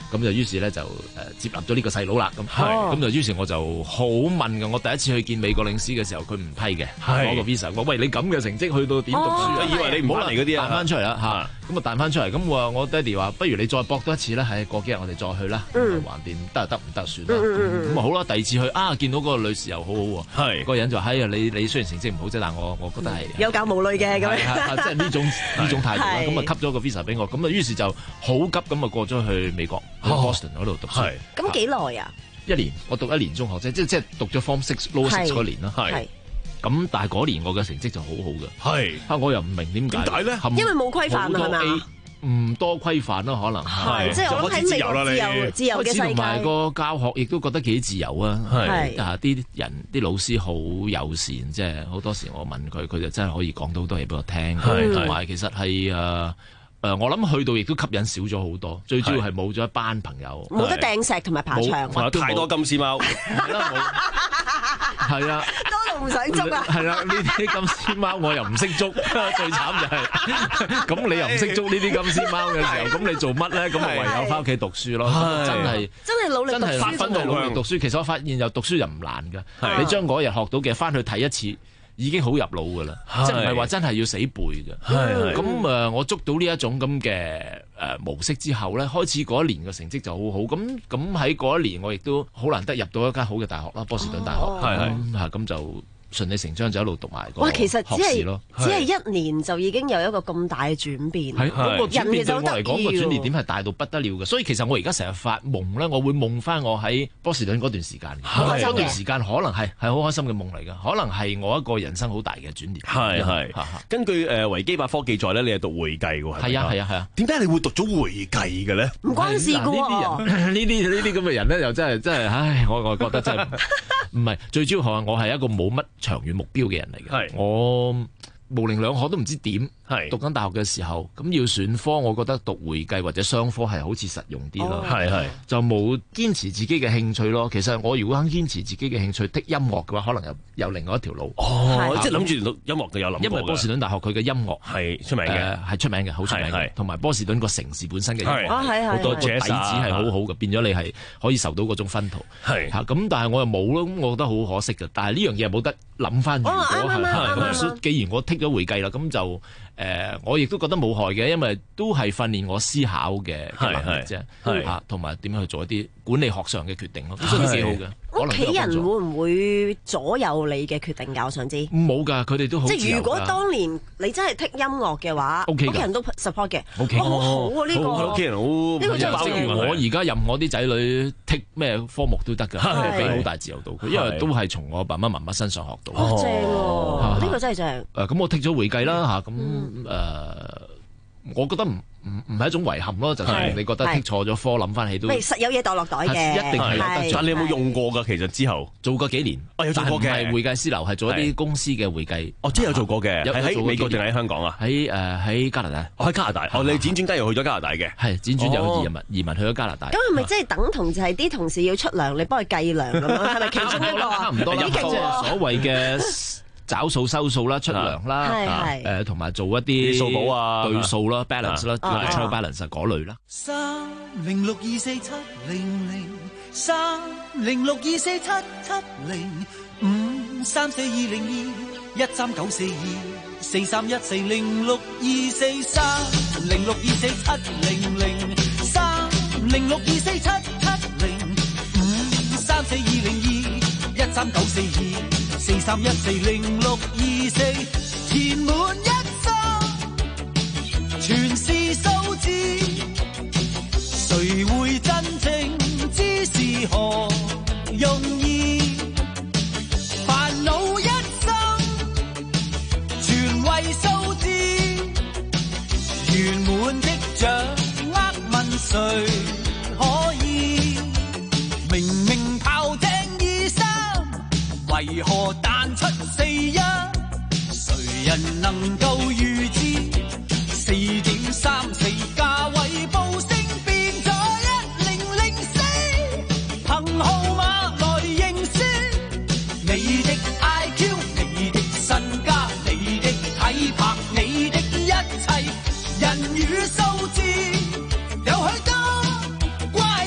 咁就於是咧就誒接納咗呢個細佬啦。咁咁就於是我就好問嘅，我第一次去見美國領事嘅時候，佢唔批嘅攞個 visa。我喂，你咁嘅成績去到點讀書啊？ 以為你唔好嚟嗰啲啊， 彈翻出嚟啦嚇。咁啊彈翻出嚟，咁我我爹哋話不如你再搏多一次啦，係過幾日我哋再去啦。橫掂得得唔得算啦。咁啊好啦，第二次去啊，見到嗰個女士又好好喎。係嗰個人就話：哎呀，你你雖然成績唔好啫，但我我覺得係有教無類嘅咁樣。 即係呢種呢種態度啦。咁啊給咗個 visa 俾我，咁啊於是就好急咁啊過咗去美國 Boston 嗰度讀書。 咁幾耐啊？ 一年，我讀一年中學啫，即即係讀咗 Form Six Law Six 嗰年啦。係。咁但係嗰年我嘅成績就好好嘅。係。啊，我又唔明點解。點解咧？ 因為冇規範係咪？ 唔多規範啦，可能係。即係我喺美國自由自由嘅世界。 同埋個教學亦都覺得幾自由啊。係。啊，啲人啲老師好友善，即係好多時我問佢，佢就真係可以講到好多嘢俾我聽。係。同埋其實係誒。誒，我諗去到亦都吸引少咗好多，最主要係冇咗一班朋友， 冇得掟石同埋爬牆， 有太多金絲貓， 係啊， 多到唔想捉啊！ 係啦，呢啲金絲貓我又唔識捉，最慘就係，咁你又唔識捉呢啲金絲貓嘅時候，咁你做乜咧？咁我唯有翻屋企讀書咯，真係真係努力讀書， 發奮到努力讀書。其實我發現又讀書又唔難㗎，你將嗰日學到嘅翻去睇一次。已經好入腦噶啦，即係唔係話真係要死背嘅。咁誒、呃，我捉到呢一種咁嘅誒模式之後咧，開始嗰一年嘅成績就好好。咁咁喺嗰一年，我亦都好難得入到一間好嘅大學啦，波士頓大學。係係嚇，咁就順理成章就一路讀埋個學士咯。 只係一年就已經有一個咁大嘅轉變。 係嗰個轉變對我嚟講個轉變點係大到不得了嘅。所以其實我而家成日發夢咧，我會夢翻我喺波士頓嗰段時間。嗰段時間可能係係好開心嘅夢嚟㗎，可能係我一個人生好大嘅轉變。 係係。根據誒維基百科記載咧，你係讀會計㗎喎。 係啊係啊係啊。點解你會讀咗會計嘅咧？ 唔關事㗎喎。 呢啲人呢啲呢啲咁嘅人咧，又真係真係，唉！我我覺得真係唔係最主要係我係一個冇乜長遠目標嘅人嚟嘅。我模棱兩可都唔知點。係讀緊大學嘅時候，咁要選科，我覺得讀會計或者商科係好似實用啲咯。係係、哦、就冇堅持自己嘅興趣咯。其實我如果肯堅持自己嘅興趣，剔音樂嘅話，可能有有另外一條路。 哦，即係諗住音樂就有諗過。 因為波士頓大學佢嘅音樂係出名嘅，係、呃、出名嘅，好出名嘅。同埋波士頓個城市本身嘅音樂好多底子係好好嘅，變咗你係可以受到嗰種薰陶。係嚇咁，但係我又冇咯，咁我覺得好可惜嘅。但係呢樣嘢冇得諗翻。如果係咁，既然我剔咗會計啦，咁就。誒、呃，我亦都覺得冇害嘅，因為都係訓練我思考嘅能力啫，嚇，同埋點樣去做一啲管理學上嘅決定咯，所以幾好嘅。 屋企人會唔會左右你嘅決定㗎？我想知。 冇㗎，佢哋都好。 即係如果當年你真係剔音樂嘅話，屋企人都 support 嘅。 O K， 好好啊呢個。 屋企人好。呢個就正如我而家任我啲仔女剔咩科目都得㗎，俾好大自由度佢，因為都係從我爸爸媽媽身上學到。 哦，正喎，呢個真係正。 誒，咁我剔咗會計啦嚇，咁誒，我覺得唔。唔唔係一種遺憾咯，就係你覺得剔錯咗科，諗翻起都實有嘢墮落袋嘅， 一定係。 但你有冇用過㗎？其實之後做過幾年， 有做過嘅， 係會計師樓，係做一啲公司嘅會計。 哦，即係有做過嘅，係喺美國定係喺香港啊？ 喺誒喺加拿大。 喺加拿大。哦，你輾轉間又去咗加拿大嘅？係輾轉又移民移民去咗加拿大。 咁係咪即係等同就係啲同事要出糧，你幫佢計糧咁樣？係咪其中一個？ 差唔多，即係所謂嘅。找數收數啦，出糧啦，誒同埋做一啲數簿啊、 對數啦、balance 啦、actual balance 嗰類啦。 三零六二四七零零三零六二四七七零五三四二零二一三九四二四三一四零六二四三零六二四七零零三零六二四七七零五三四二零二一三九四二。四三一四零六二四，填滿一生，全是數字，誰會真正知是何用意？煩惱一生，全為數字，圓滿的掌握問誰可以？明明炮艇二三，為何彈出四一？誰人能夠預知？四點三四價位報升變咗一零零四，憑號碼來認輸。你的 I Q， 你的身家，你的體魄，你的一切，人與數字有許多怪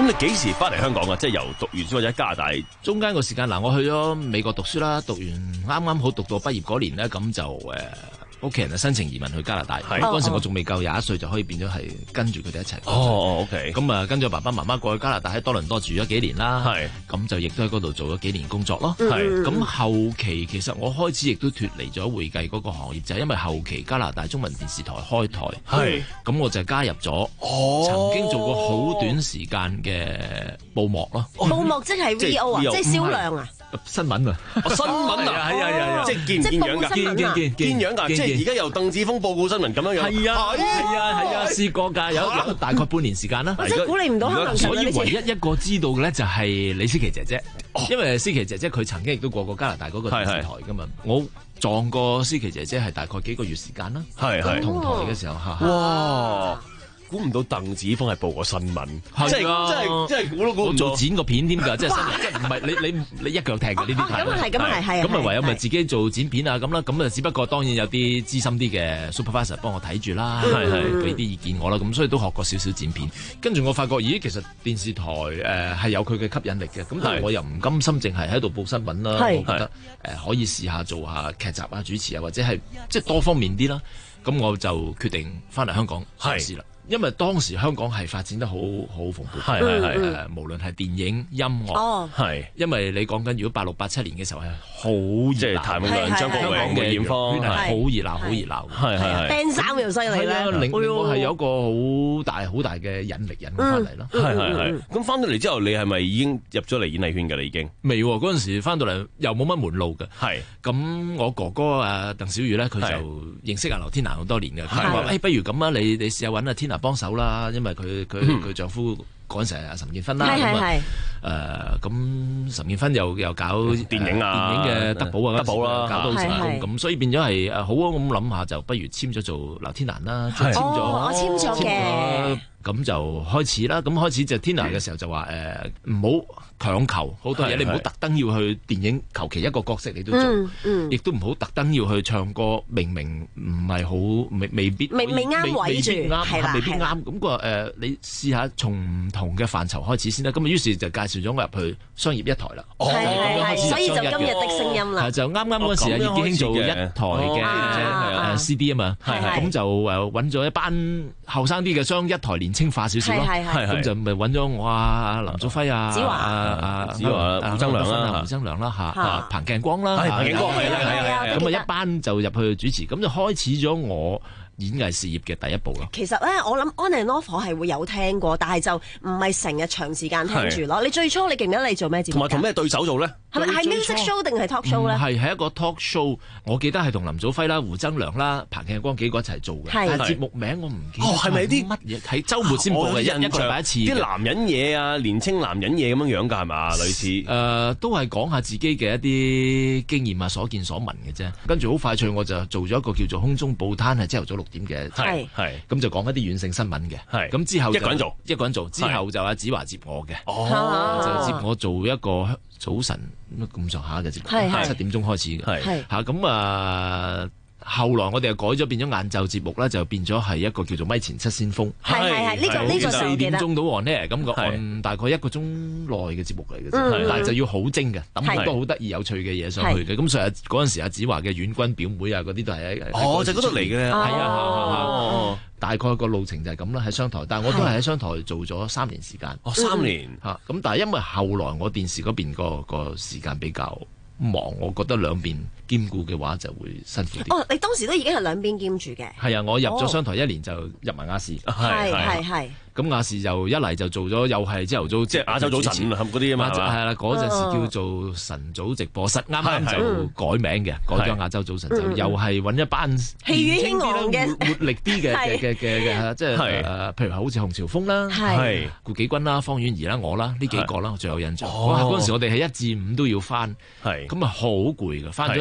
咁你幾時翻嚟香港啊？即係由讀完書或者加拿大中間個時間嗱，我去咗美國讀書啦，讀完啱啱好讀到畢業嗰年咧，咁就誒。呃屋企人就申請移民去加拿大，嗰陣時我仲未夠廿一歲，就可以變咗係跟住佢哋一齊。 哦，OK。 咁啊，跟咗爸爸媽媽過去加拿大喺多倫多住咗幾年啦。係。咁就亦都喺嗰度做咗幾年工作咯。係。咁後期其實我開始亦都脫離咗會計嗰個行業，就係因為後期加拿大中文電視台開台。係。咁我就加入咗，曾經做過好短時間嘅報幕咯。 報幕即係 V O 啊，即係銷量啊。 新聞啊， 新聞啊，係啊係啊，即係見唔見樣㗎？ 見見見見樣㗎，即係而家由鄧子峰報告新聞咁樣樣。係啊係啊係啊，試過㗎，有有大概半年時間啦。 我真係估你唔到香港。 所以唯一一個知道嘅咧就係李思琪姐姐，因為思琪姐姐佢曾經亦都過過加拿大嗰個電視台㗎嘛。我撞過思琪姐姐係大概幾個月時間啦。係係同台嘅時候嚇。哇！估唔到鄧子峰係報過新聞，即係即係即係估都估唔到。做剪個片添㗎，即係新聞，即係唔係你你你一腳踢嘅呢啲題。咁啊係，咁啊係，係。咁啊唯有咪自己做剪片啊咁啦，咁啊只不過當然有啲資深啲嘅 supervisor 幫我睇住啦，係係俾啲意見我啦，咁所以都學過少少剪片。跟住我發覺，咦，其實電視台誒係有佢嘅吸引力嘅，咁但係我又唔甘心淨係喺度報新聞啦，我覺得誒可以試下做下劇集啊、主持啊，或者係即係多方面啲啦。咁我就決定翻嚟香港嘗試啦。因為當時香港係發展得好好蓬勃，係係係誒，無論係電影、音樂，係、哦、因為你講緊如果八六八七年嘅時候係好熱鬧，即係譚詠麟、張國榮、梅艷芳係好熱鬧，好熱鬧，係係係。band 衫又犀利啦，令我係有一個好大好大嘅引力引我翻嚟咯，係係係。咁翻到嚟之後，你係咪已經入咗嚟演藝圈㗎啦？已經未喎，嗰陣時翻到嚟又冇乜門路嘅，係。咁我哥哥誒鄧小宇咧，佢就認識阿劉天蘭好多年嘅，佢話誒不如咁啊，你你試下揾阿天蘭幫手啦，因為佢佢佢丈夫嗰陣時係阿岑建勳啦，咁啊誒咁岑建勳又又搞電影啊，電影嘅德寶啊，德寶啦，搞到好成功，咁所以變咗係誒好啊，咁諗下就不如簽咗做劉天蘭啦，簽咗， 我簽咗嘅。 咁就開始啦，咁開始就 Tina 嘅時候就話誒唔好強求好多嘢，你唔好特登要去電影，求其一個角色你都做，亦都唔好特登要去唱歌，明明唔係好未未必未未啱位住，係啦， 未必啱。咁佢話誒，你試下從唔同嘅範疇開始先啦。咁啊，於是就介紹咗我入去商業一台啦。 係係係，所以就今日的聲音啦。 就啱啱嗰時啊，葉建興做一台嘅 C D 啊嘛，咁就誒揾咗一班後生啲嘅將一台年青化少少咯，咁就咪揾咗我啊林祖輝啊，子華啊，子華胡增良啦，胡增良啦嚇，彭鏡光啦，彭鏡光係啦係啊，咁啊一班就入去主持，咁就開始咗我演藝事業嘅第一步咯。 其實咧，我諗 On and Off 係會有聽過，但係就唔係成日長時間聽住咯。你最初你記唔記得你做咩節目？ 同埋同咩對手做咧？ 係咪係 music show 定係 talk show 咧？ 係係一個 talk show，我記得係同林祖輝啦、胡增良啦、彭鏡光幾個一齊做嘅。係節目名我唔記得。哦，係咪啲乜嘢？喺週末先播嘅，一一個禮拜一次。啲男人嘢啊，年青男人嘢咁樣樣㗎係嘛？類似誒，都係講下自己嘅一啲經驗啊、所見所聞嘅啫。跟住好快脆，我就做咗一個叫做空中報攤，係朝頭早六點嘅。係係咁就講一啲軟性新聞嘅。係咁之後一個人做，一個人做之後就阿子華接我嘅。哦，就接我做一個早晨咁上下嘅節目，七點鐘開始嘅。係嚇咁啊！後來我哋又改咗變咗晏晝節目啦，就變咗係一個叫做咪前七先鋒。係係係，呢個呢個四點鐘到 on air 咁個按大概一個鐘內嘅節目嚟嘅啫，但係就要好精嘅，抌好多好得意有趣嘅嘢上去嘅。咁所以嗰陣時阿子華嘅遠軍表妹啊嗰啲都係哦，就嗰度嚟嘅。係啊，大概個路程就係咁啦，喺商台。但係我都係喺商台做咗三年時間。哦，三年嚇。咁但係因為後來我電視嗰邊個個時間比較忙，我覺得兩邊兼顧嘅話就會辛苦啲。 哦，你當時都已經係兩邊兼住嘅。係啊，我入咗商台一年就入埋亞視。 係係係。 咁亞視就一嚟就做咗，又係朝頭早即係亞洲早晨嗰啲啊嘛，係啦，嗰陣時叫做晨早直播室，啱啱就改名嘅，改咗亞洲早晨，就又係揾一班氣宇軒昂嘅活力啲嘅嘅嘅嘅即係誒，譬如好似洪朝豐啦，係顧紀君啦、方婉儀啦、我啦，呢幾個啦，我最有印象。嗰陣時我哋係一至五都要翻，係咁啊好攰㗎，翻咗成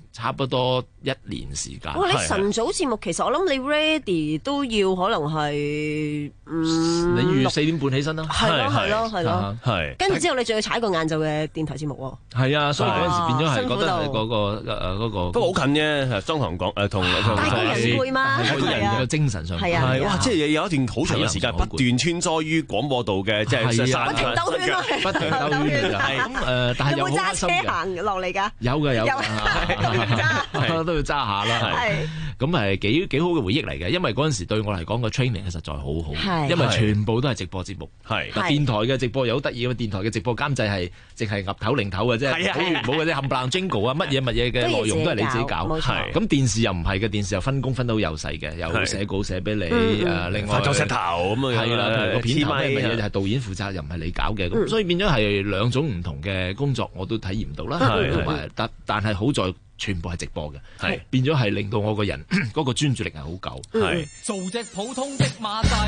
差不多一年時間。 哇！你晨早節目其實我諗你 ready 都要可能係嗯， 你預四點半起身啦， 係咯係咯係咯， 係。 跟住之後你仲要踩個晏晝嘅電台節目喎。 係啊，所以嗰陣時變咗係覺得係嗰個誒嗰個。 不過好近啫，莊堂講誒同同。 但係個人攰嘛， 係個人嘅精神上係啊， 哇！即係有一段好長嘅時間不斷穿梭於廣播道嘅，即係不停兜圈咯， 不停兜圈係咁誒，但係有冇揸車嘅。 行落嚟㗎？ 有嘅有嘅，都要揸下啦。係咁係幾幾好嘅回憶嚟嘅，因為嗰陣時對我嚟講個 training 係實在好好，因為全部都係直播節目。係電台嘅直播又好得意啊！電台嘅直播監製係淨係岌頭零頭嘅啫，好冇嘅啫，冚唪唥 jingle 啊，乜嘢乜嘢嘅內容都係你自己搞。係咁電視又唔係嘅，電視又分工分到好幼細嘅，有寫稿寫俾你誒，另外發咗石頭咁樣係啦，同個片頭咩乜嘢就係導演負責，又唔係你搞嘅，咁所以變咗係兩種唔同嘅工作，我都體驗到啦。同埋但但係好在全部係直播嘅，係變咗係令到我個人嗰個專注力係好夠。係做隻普通的馬仔，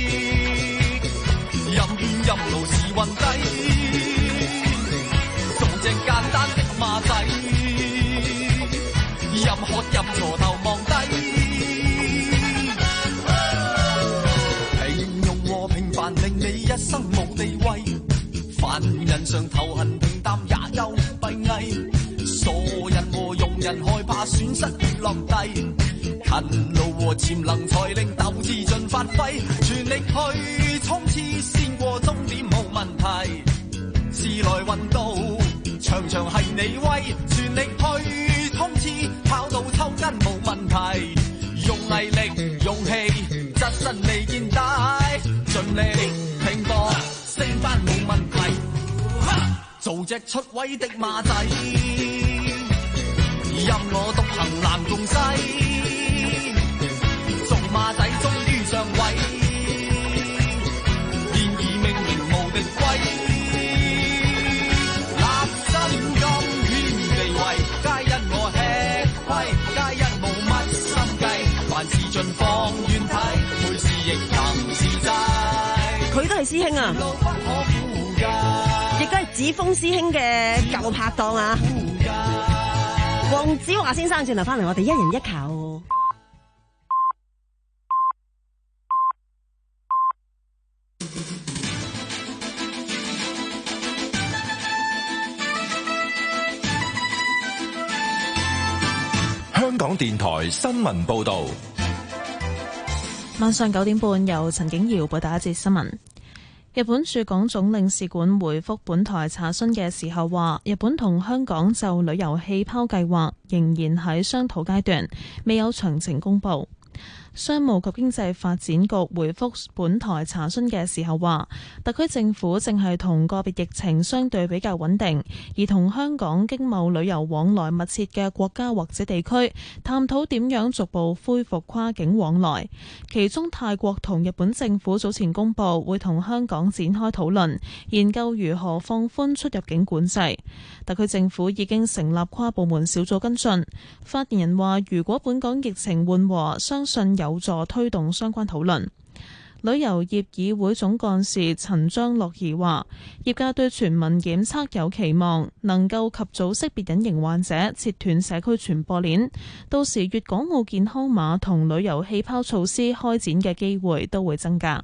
任怨任勞時運低，做隻簡單的馬仔，任喝任坐頭望低，平庸和平凡令你一生無地位，凡人上頭痕平淡也有閉翳。傻人和庸人害怕損失而落地，勤勞和潛能才令鬥志盡發揮，全力去衝刺先過終點冇問題，時來運到場場係你威，全力去衝刺跑到抽筋冇問題，用毅力勇氣側身未見底，盡力拼搏升班冇問題，做隻出位的馬仔，任我獨行南共西，做馬仔終於上位，現已命名無敵歸，立身金圈地位，皆因我吃虧，皆因冇乜心計，凡事盡放遠睇，每事亦能自制。 佢都係師兄啊，亦都係子峰師兄嘅舊拍檔啊。黃子華先生轉頭翻嚟，我哋一人一球。 香港電台新聞報導， 晚上九點半由陳景瑤報道一節新聞。日本駐港總領事館回覆本台查詢嘅時候話，日本同香港就旅遊氣泡計劃仍然喺商討階段，未有詳情公佈。商務及經濟發展局回覆本台查詢嘅時候話，特區政府正係同個別疫情相對比較穩定，而同香港經貿旅遊往來密切嘅國家或者地區，探討點樣逐步恢復跨境往來。其中泰國同日本政府早前公布會同香港展開討論，研究如何放寬出入境管制。特區政府已經成立跨部門小組跟進。發言人話，如果本港疫情緩和，相信有助推動相關討論。旅遊業議會總幹事陳張樂怡話，業界對全民檢測有期望，能夠及早識別隱形患者，切斷社區傳播鏈。到時粵港澳健康碼同旅遊氣泡措施開展嘅機會都會增加。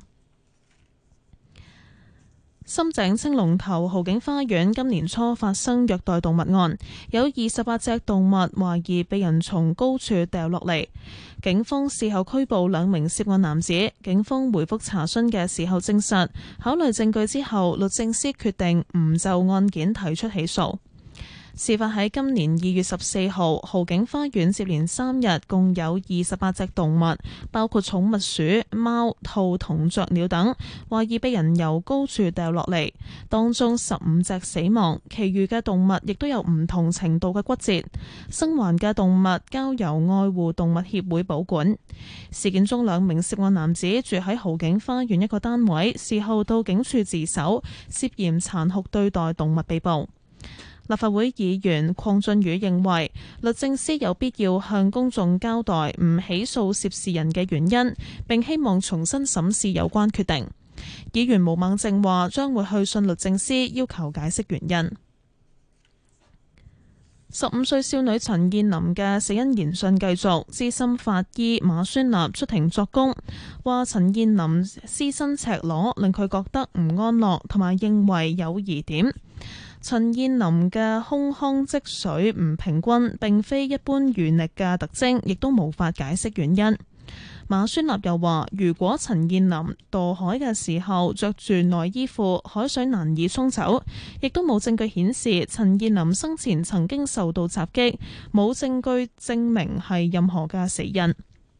深井青龍頭豪景花園今年初發生虐待動物案，有二十八隻動物懷疑被人從高處掉落嚟。警方事後拘捕兩名涉案男子。警方回覆查詢嘅時候證實，考慮證據之後，律政司決定唔就案件提出起訴。事發喺今年二月十四號，豪景花園接連三日共有二十八隻動物，包括寵物鼠、貓、兔同雀鳥等，懷疑被人由高處掉落嚟，當中十五隻死亡，其餘嘅動物亦都有唔同程度嘅骨折。生還嘅動物交由愛護動物協會保管。事件中兩名涉案男子住喺豪景花園一個單位，事後到警署自首，涉嫌殘酷對待動物被捕。立法會議員鄺俊宇認為律政司有必要向公眾交代唔起訴涉事人嘅原因，並希望重新審視有關決定。議員毛孟靜話將會去信律政司要求解釋原因。 十五歲少女陳燕琳嘅死因研訊繼續，資深法醫馬宣立出庭作供，話陳燕琳屍身赤裸令佢覺得唔安樂，同埋認為有疑點。陳燕琳嘅胸腔積水唔平均，並非一般懸溺嘅特徵，亦都無法解釋原因。馬宣立又話，如果陳燕琳墮海嘅時候着住內衣褲，海水難以沖走，亦都冇證據顯示陳燕琳生前曾經受到襲擊，冇證據證明係任何嘅死因。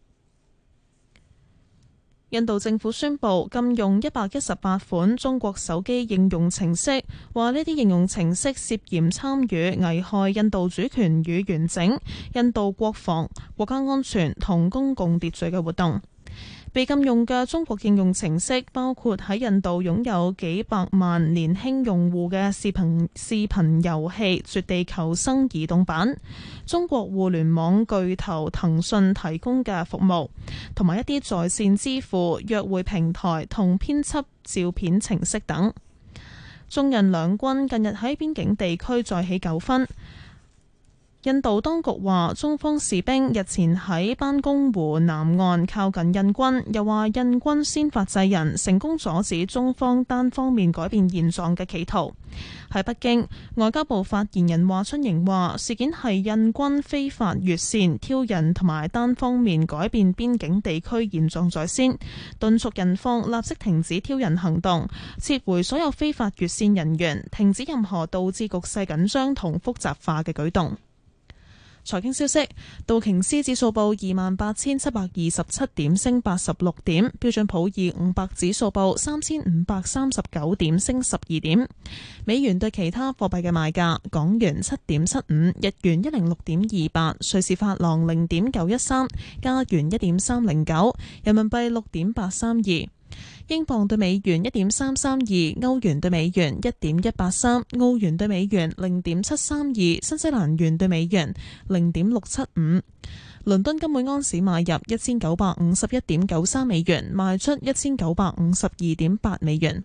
印度政府宣布禁用一百一十八款中國手機應用程式，話呢啲應用程式涉嫌參與危害印度主權與完整、印度國防、國家安全同公共秩序嘅活動。被禁用嘅中國應用程式包括喺印度擁有幾百萬年輕用戶嘅視頻視頻遊戲《絕地求生》移動版，中國互聯網巨頭騰訊提供嘅服務，同埋一啲在線支付、約會平台同編輯照片程式等。中印兩軍近日喺邊境地區再起糾紛。印度當局話，中方士兵日前喺班公湖南岸靠近印軍，又話印軍先發制人，成功阻止中方單方面改變現狀嘅企圖。喺北京，外交部發言人華春瑩話，事件係印軍非法越線、挑釁同埋單方面改變邊境地區現狀在先，敦促印方立即停止挑釁行動，撤回所有非法越線人員，停止任何導致局勢緊張同複雜化嘅舉動。財經消息，道瓊斯指數報二萬八千七百二十七點，升八十六點；標準普爾五百指數報三千五百三十九點，升十二點。美元對其他貨幣嘅賣價：港元七點七五，日元一零六點二八，瑞士法郎零點九一三，加元一點三零九，人民幣六點八三二。英鎊對美元一點三三二，歐元對美元一點一八三，澳元對美元零點七三二，新西蘭元對美元零點六七五。倫敦金每安士買入一千九百五十一點九三美元，賣出一千九百五十二點八美元。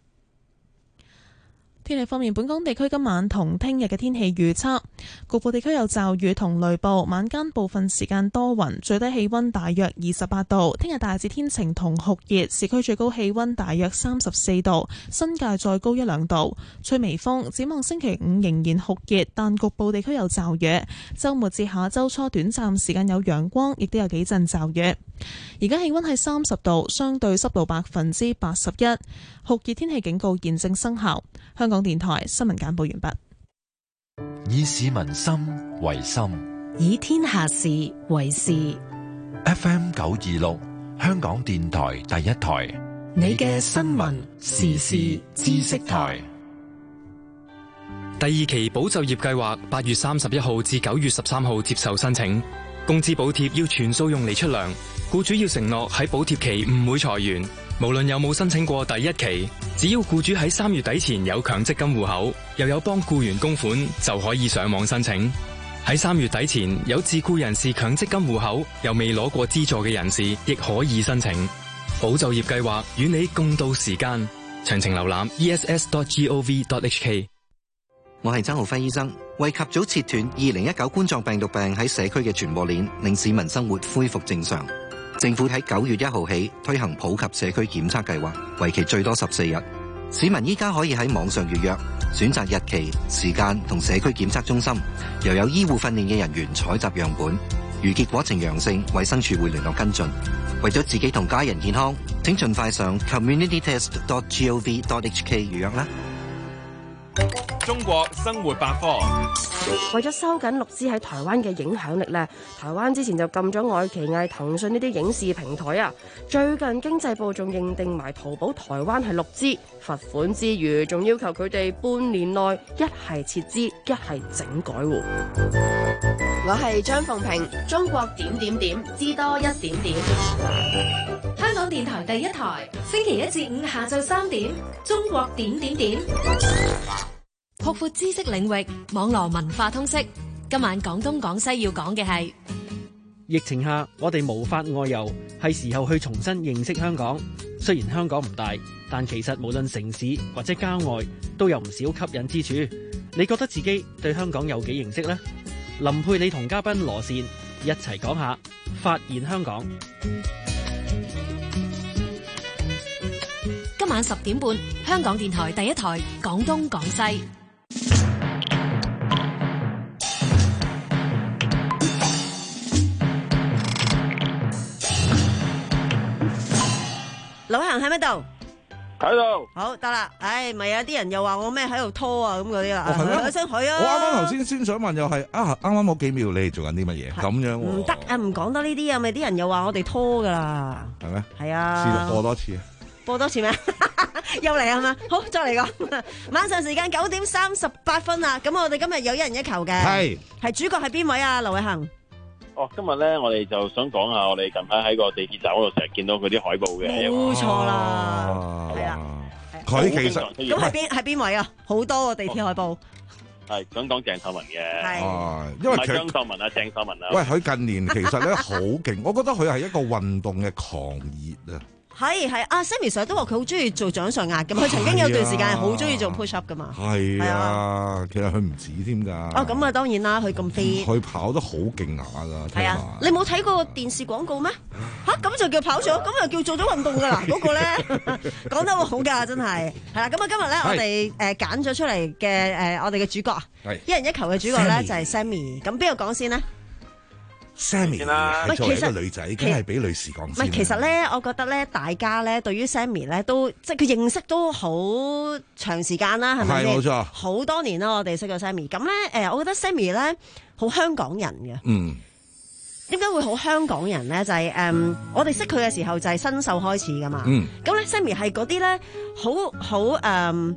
天氣方面，本港地區今晚同聽日嘅天氣預測，局部地區有驟雨同雷暴，晚間部分時間多雲，最低氣溫大約二十八度。聽日大致天晴同酷熱，市區最高氣溫大約三十四度，新界再高一兩度，吹微風。展望星期五仍然酷熱，但局部地區有驟雨。周末至下周初短暫時間有陽光，亦都有幾陣驟雨。而家氣溫係三十度，相對濕度百分之八十一，酷熱天氣警告現正生效。香港電台新聞簡報完畢。 以市民心為心， 以天下事為事。 F M 九二六，香港電台第一台， 你嘅新聞時事知識台。 第二期保就業計劃八月三十一號至九月十三號接受申請，工資補貼要全數用嚟出糧，僱主要承諾喺補貼期唔會裁員。無論有冇申請過第一期，只要僱主喺三月底前有強積金戶口，又有幫僱員供款，就可以上網申請。喺三月底前有自僱人士強積金戶口又未攞過資助嘅人士，亦可以申請。保就業計劃與你共度時間，詳情瀏覽 e s s dot gov dot h k。 我係曾浩輝醫生，為及早切斷二零一九冠狀病毒病喺社區嘅傳播鏈，令市民生活恢復正常。政府喺九月一號起推行普及社區檢測計劃，為期最多十四日。市民依家可以喺網上預約，選擇日期、時間同社區檢測中心，又有醫護訓練嘅人員採集樣本。如結果呈陽性，衛生署會聯絡跟進。為咗自己同家人健康，請盡快上 community test dot gov dot h k 預約啦。 中國生活百科。 為咗收緊六支喺台灣嘅影響力咧，台灣之前就禁咗愛奇藝、騰訊呢啲影視平台啊。最近經濟部仲認定埋淘寶台灣係六支，罰款之餘，仲要求佢哋半年內一係撤資，一係整改。 我係張鳳平，中國點點點，知多一點點。香港電台第一台，星期一至五下晝三點，中國點點點。擴闊知識領域，網絡文化通識。今晚廣東廣西要講嘅係疫情下，我哋無法外遊，係時候去重新認識香港。雖然香港唔大，但其實無論城市或者郊外，都有唔少吸引之處。你覺得自己對香港有幾認識呢？林佩理同嘉賓羅善一齊講下發現香港。 今晚十點半，香港電台第一台廣東廣西。 劉偉恒喺咩度？ 喺度。 好得啦，唉，咪有啲人又話我咩喺度拖啊咁嗰啲啦。 哦係咩？ 一聲佢啊！ 我啱啱頭先先想問又係啊，啱啱嗰幾秒你哋做緊啲乜嘢？咁樣喎。 唔得啊，唔講得呢啲啊，咪啲人又話我哋拖噶啦。 係咩？ 係啊。 試播多次啊！ 播多次咩？又嚟係嘛？好，再嚟講。晚上時間九點三十八分啊！咁我哋今日有一人一球嘅。係。係主角係邊位啊？劉偉恒。 哦，今日咧，我哋就想講下，我哋近排喺個地鐵站嗰度成日見到佢啲海報嘅。 冇錯啦，係啊。 佢其實咁係邊係邊位啊？好多個地鐵海報。 係想講鄭秀文嘅。係。 哦，因為唔係張秀文啊，鄭秀文啊。 喂，佢近年其實咧好勁，我覺得佢係一個運動嘅狂熱啊。 係係啊 ，Sammy 成日都話佢好中意做掌上壓嘅，佢曾經有段時間係好中意做 push up 噶嘛。係啊， 其實佢唔止添㗎。 哦，咁啊當然啦，佢咁飛。 佢跑得好勁下㗎。 係啊，你冇睇過個電視廣告咩？嚇，咁就叫跑咗，咁就叫做咗運動㗎啦。嗰個咧講得好㗎，真係。係啦，咁啊今日咧我哋誒揀咗出嚟嘅誒我哋嘅主角啊，一人一球嘅主角咧就係 Sammy。咁邊個講先呢？ Sammy 係作為一個女仔，梗係俾女士講先。 唔係，其實咧，我覺得咧，大家咧對於 Sammy 咧都即係佢認識都好長時間啦，係咪先？係冇錯，好多年啦，我哋識咗 Sammy。咁咧，誒，我覺得 Sammy 咧好香港人嘅。嗯。點解會好香港人咧？就係、是、誒、嗯，我哋識佢嘅時候就係新秀開始噶嘛。嗯。咁咧 ，Sammy 係嗰啲咧，好好誒，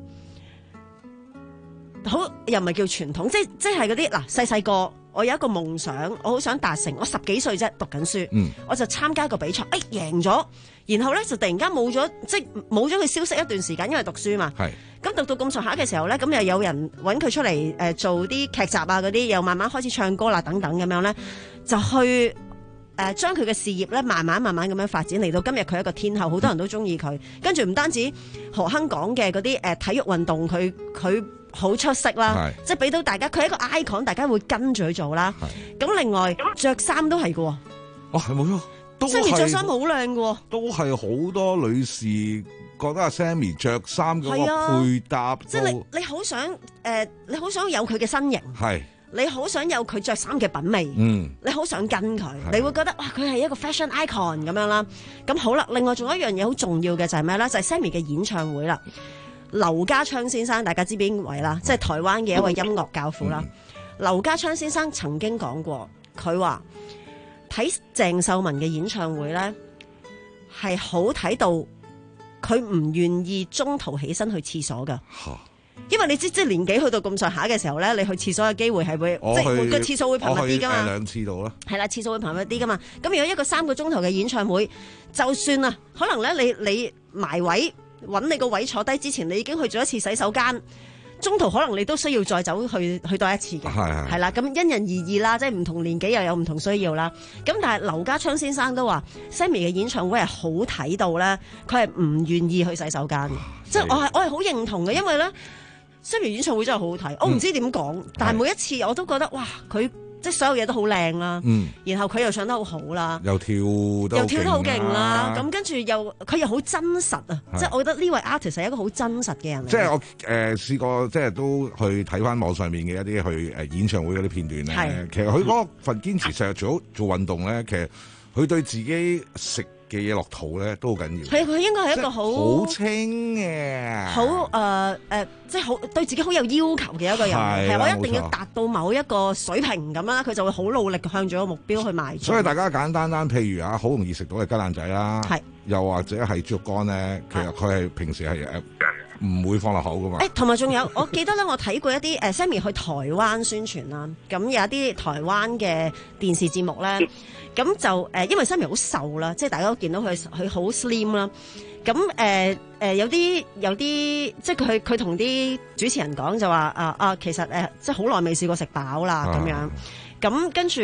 好又唔係叫傳統，即係即係嗰啲嗱細細個。我有一個夢想，我好想達成。我十幾歲啫，讀緊書，嗯、我就參加個比賽，誒贏咗，然後咧就突然間冇咗，即係冇咗佢消息一段時間，因為讀書嘛。係。咁讀到咁上下嘅時候咧，咁又有人揾佢出嚟誒、呃、做啲劇集啊嗰啲，又慢慢開始唱歌啦等等咁樣咧，就去誒將佢嘅事業咧慢慢慢慢咁樣發展，嚟到今日佢係一個天后，好多人都中意佢。跟住唔單止何鏗講嘅嗰啲誒體育運動，佢佢。好出色啦，即係俾到大家，佢係一個 icon，大家會跟住去做啦。咁另外着衫都係嘅喎，哦係冇錯，都係 Sammy 着衫好靚嘅喎， 都係好多女士覺得阿 Sammy 着衫嗰個配搭， 即係你你好想誒、呃，你好想有佢嘅身形，係你好想有佢着衫嘅品味，嗯，你好想跟佢，你會覺得哇，佢係一個 fashion icon 咁樣啦。咁好啦，另外仲有一樣嘢好重要嘅就係咩咧？就係、是、Sammy 嘅演唱會啦。劉家昌先生，大家知邊位啦？即係台灣嘅一位音樂教父啦。劉家昌先生曾經講過，佢話睇鄭秀文嘅演唱會咧，係好睇到佢唔願意中途起身去廁所噶。因為你知即係年紀去到咁上下嘅時候咧，你去廁所嘅機會係會即係個廁所會頻密啲噶嘛。 兩次到啦。係啦，廁所會頻密啲噶嘛。咁如果一個三個鐘頭嘅演唱會，就算啊，可能咧你你埋位。揾你個位坐低之前，你已經去咗一次洗手間，中途可能你都需要再走去去多一次嘅，係係啦。咁因人而異啦，即係唔同年紀又有唔同需要啦。咁但係劉家昌先生都話 Sammy 嘅演唱會係好睇到咧，佢係唔願意去洗手間嘅，即係我係我係好認同嘅，因為咧 Sammy 演唱會真係好好睇，我唔知點講，嗯、但係每一次我都覺得哇佢。即係所有嘢都好靚啦，嗯、然後佢又唱得好好啦， 又跳得又跳得好勁啦，咁跟住又佢又好真實啊！即係我覺得呢位 artist 係一個好真實嘅人。 即係我誒、呃、試過，即係都去睇翻網上面嘅一啲去誒演唱會嗰啲片段咧。其實佢嗰份堅持，成日做做運動咧，其實佢對自己食嘅嘢落肚咧都好緊要。 係佢應該係一個好好清嘅， 好誒誒，即係好對自己好有要求嘅一個人。係我一定要達到某一個水平咁啦，佢就會好努力向住個目標去邁進。 所以大家簡單單，譬如啊，好容易食到嘅雞蛋仔啦，又或者係豬肉乾咧，其實佢係平時係誒唔會放落口噶嘛。誒，同埋仲有，我記得咧，我睇過一啲誒 Sammy 去台灣宣傳啦，咁有一啲台灣嘅電視節目咧。咁就誒、呃，因為 Sammy 好瘦啦，即係大家都見到佢佢好 slim 啦。咁誒誒有啲有啲，即係佢佢同啲主持人講就話啊啊，其實誒、呃、即係好耐未試過食飽啦咁樣。咁跟住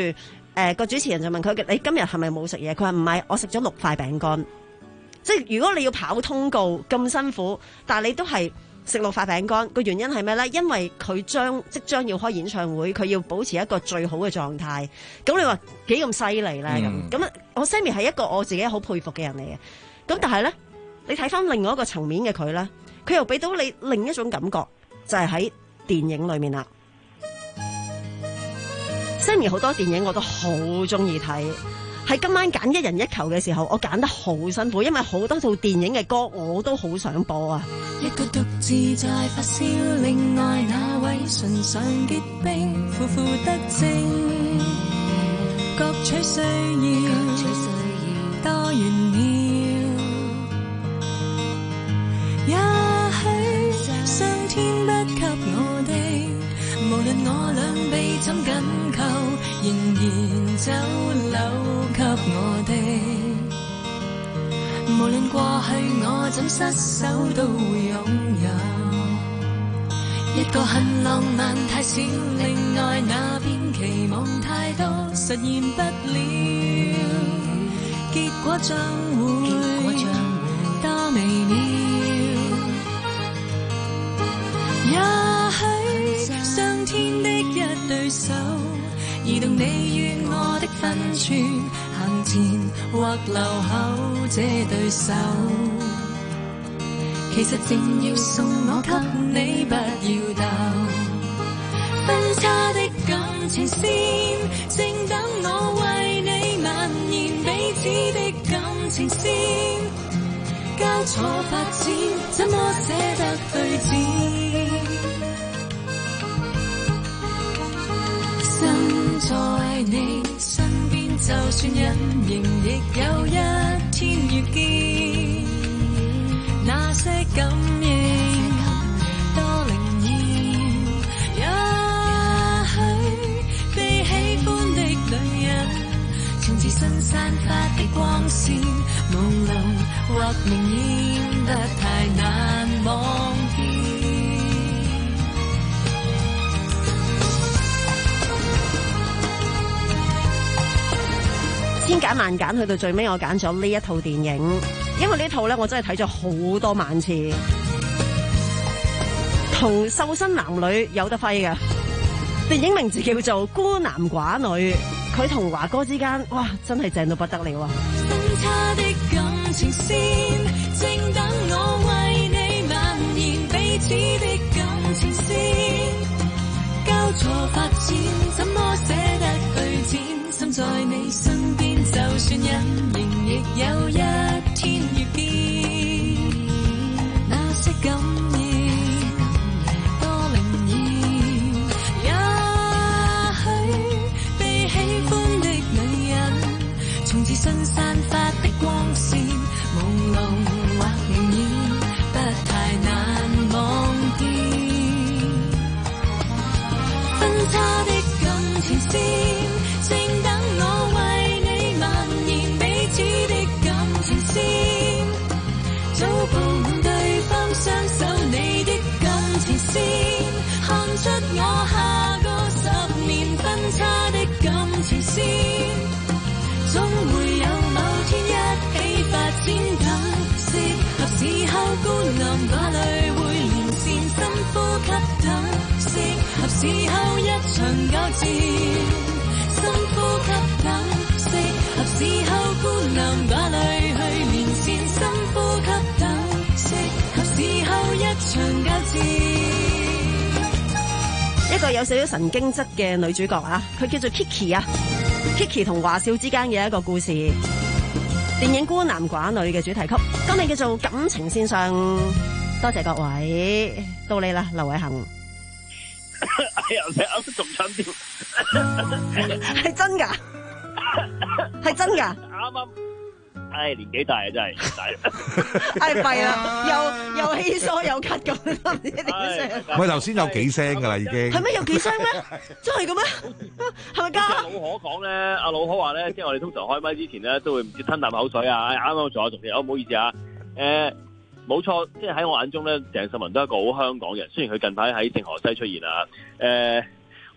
誒個主持人就問佢：你今日係咪冇食嘢？佢話唔係，我食咗六塊餅乾。即係如果你要跑通告咁辛苦，但係你都係食六塊餅乾，個原因係咩咧？因為佢將即將要開演唱會，佢要保持一個最好嘅狀態。咁你話幾咁犀利咧？咁咁、嗯、我 Sammy 係一個我自己好佩服嘅人嚟嘅。咁但係咧，你睇翻另外一個層面嘅佢咧，佢又俾到你另一種感覺，就係、是、喺電影裏面啦。Sammy 好多電影我都好中意睇。喺今晚揀一人一球嘅時候，我揀得好辛苦，因為好多套電影嘅歌我都好想播啊！ 一個獨自在發燒，另外那位唇上結冰，苦苦得正，各取需要，多炫妙。也許上天不給我的，無論我兩臂怎緊扣，仍然走漏給我的。無論過去我怎失手，都會擁有一個很浪漫太少，另外那邊期望太多，實現不了，結果將會多微妙。也許上天的一對手，移動你與我的分寸，行前或留後這對手，其實正要送我給你，不要鬥。分叉的感情線，正等我為你蔓延，彼此的感情線，交錯發展，怎麼捨得對戰？身在你身邊，就算隱形，亦有一天要見。那些感應多靈驗，也許被喜歡的女人，從自身散發的光線，朦朧或明豔，不太難忘記。千揀萬揀，去到最尾我揀咗呢一套電影，因為呢套咧我真係睇咗好多萬次，同瘦身男女有得揮嘅。電影名字叫做《孤男寡女》，佢同華哥之間，哇，真係正到不得了啊！分叉的感情線，正等我為你蔓延，彼此的感情線，交錯發展，怎麼捨得對戰？心在你身邊，就算隱形，亦有一天遇見。那些感應多靈驗，也許被喜歡的女人，從自身散發的光線，朦朧或明豔，不太難忘記。分叉的感情線，正等我為你蔓延，彼此的感情線，早抱滿對方雙手，你的感情線，看出我下個十年。分叉的感情線，總會有某天一起發展，等適合時候孤男寡女會連線，深呼吸等適合時候一場交戰。深呼吸等，適合時候孤男寡女去連線。深呼吸等，適合時候一場交戰。一個有少少神經質嘅女主角啊，佢叫做 Kiki 啊 ，Kiki 同華少之間嘅一個故事。電影《孤男寡女》嘅主題曲，今日叫做《感情線上》。多謝各位，到你啦，劉偉恒。 哎呀，你啱仲親啲， 係真噶，係真噶， 啱啱，唉，年紀大啊，真係大， 唉，弊啦，又又稀疏又咳咁，唔知點聲。 喂，頭先有幾聲噶啦，已經係咩？有幾聲咩？真係嘅咩？係咪㗎？ 老可講咧，阿老可話咧，即係我哋通常開麥之前咧，都會唔知吞啖口水啊，啱啱仲有同事，哦，唔好意思啊，誒。冇錯，即係喺我眼中咧，鄭秀文都係一個好香港人。雖然佢近排喺聖荷西出現啊，誒、呃，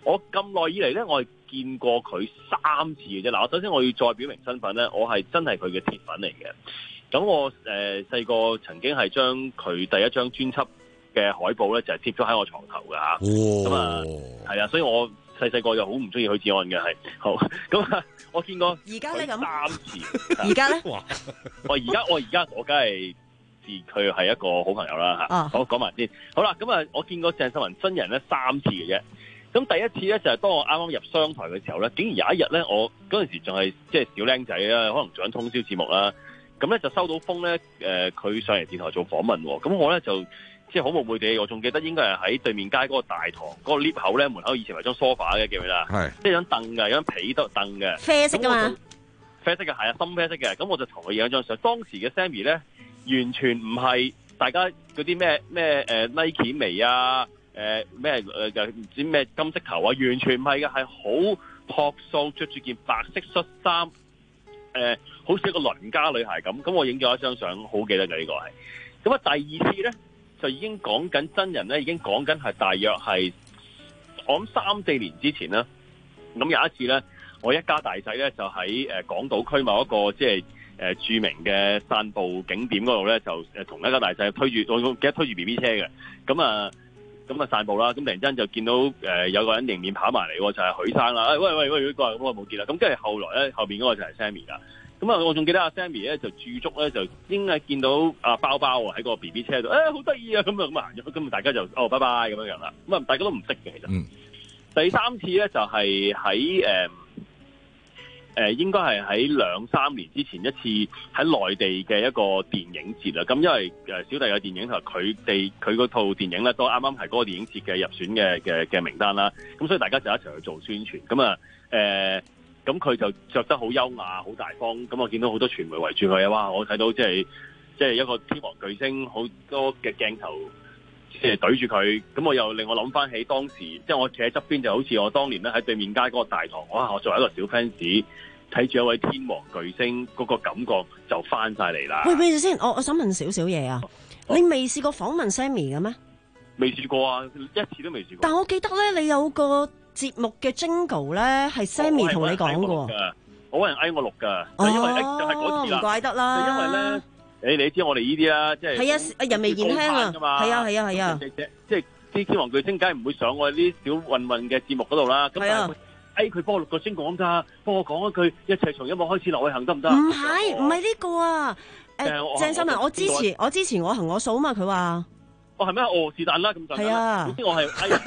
我咁耐以嚟咧，我係見過佢三次嘅啫。嗱，我首先我要再表明身份咧，我係真係佢嘅鐵粉嚟嘅。咁我誒細個曾經係將佢第一張專輯嘅海報咧，就係貼咗喺我床頭㗎嚇。咁啊，係啊，所以我細細個就好唔中意許志安嘅係。好，咁啊，我見過而家咧咁三次， 而家咧， 我而家我而家我梗係視佢係一個好朋友啦嚇。好，講埋先。好啦，咁啊，我見過鄭秀文真人咧三次嘅啫。咁第一次咧就係、是、當我啱啱入商台嘅時候咧，竟然有一日咧，我嗰陣時仲係即係小僆仔啦，可能做緊通宵節目啦，咁咧就收到風咧，誒、呃、佢上嚟電台做訪問喎，咁我咧就即係好冒昧地，我仲記得應該係喺對面街嗰個大堂嗰、那個 lift 口咧，門口以前係張 sofa 嘅，記唔記得？係，即係張凳嘅，有張被得凳嘅， 啡色㗎嘛， 啡色嘅係啊，深啡色嘅，咁我就同佢影咗張相。當時嘅 Sammy 咧，完全唔係大家嗰啲咩咩誒 Nike 眉啊。誒咩誒就唔知咩金色頭啊，完全唔係嘅，係好樸素，着住件白色恤衫，誒、呃、好似一個鄰家女孩咁。咁我影咗一張相，好記得嘅呢個係。咁啊第二次咧就已經講緊真人咧，已經講緊係大約係我諗三四年之前啦。咁有一次咧，我一家大細咧就喺誒港島區某一個即係誒著名嘅散步景點嗰度咧，就誒同一家大細推住，我記得推住 B B 車嘅。咁啊〜咁啊散步啦，咁突然間就見到誒、呃、有個人迎面跑埋嚟，就係、是、許生啦。誒、哎、喂喂喂，過嚟咁我冇見啦。咁跟住後來咧，後邊嗰個就係 Sammy 啦。咁啊，我仲記得阿 Sammy 咧就駐足咧，就應該見到阿包包喺個 B B 車度，誒好得意啊！咁啊咁啊行咗，咁啊大家就哦拜拜咁樣樣啦。咁啊大家都唔識嘅其實。嗯、第三次咧就係喺誒誒應該係喺兩三年之前一次喺內地嘅一個電影節啦。咁因為誒小弟嘅電影同埋佢哋佢嗰套電影咧都啱啱係嗰個電影節嘅入選嘅嘅嘅名單啦。咁所以大家就一齊去做宣傳。咁啊誒，咁佢就着得好優雅、好大方。咁我見到好多傳媒圍住佢啊！哇！我睇到即係即係一個天王巨星，好多嘅鏡頭即係對住佢。咁我又令我諗翻起當時，即係我企喺側邊，就好似我當年咧喺對面街嗰個大堂。哇！我作為一個小 fans。睇住一位天王巨星，嗰、那個感覺就翻晒嚟啦。 喂，咪住先，我我想問少少嘢啊。哦、你未試過訪問 Sammy 嘅咩？ 未試過啊，一次都未試過。 但我記得咧，你有個節目嘅 Jingle 咧，係 Sammy 同你講過。 我揾人嗌我錄㗎， 哦、 因為就係嗰次啦。 唔怪得啦。 就因為咧，你你知我哋呢啲啦，即係係啊，人微言輕啊，係啊，係啊，係啊。 即係啲天王巨星，梗係唔會上我哋啲小混混嘅節目嗰度啦。咁但係哎，佢幫我錄個聲講咋，幫我講一句，一齊從音樂開始，劉偉恒得唔得？唔係，唔係呢個啊！誒，鄭秀文，我支持，我支持我行我素啊嘛！佢話， 哦係咩？哦是但啦，咁就係啊！總之我係哎呀，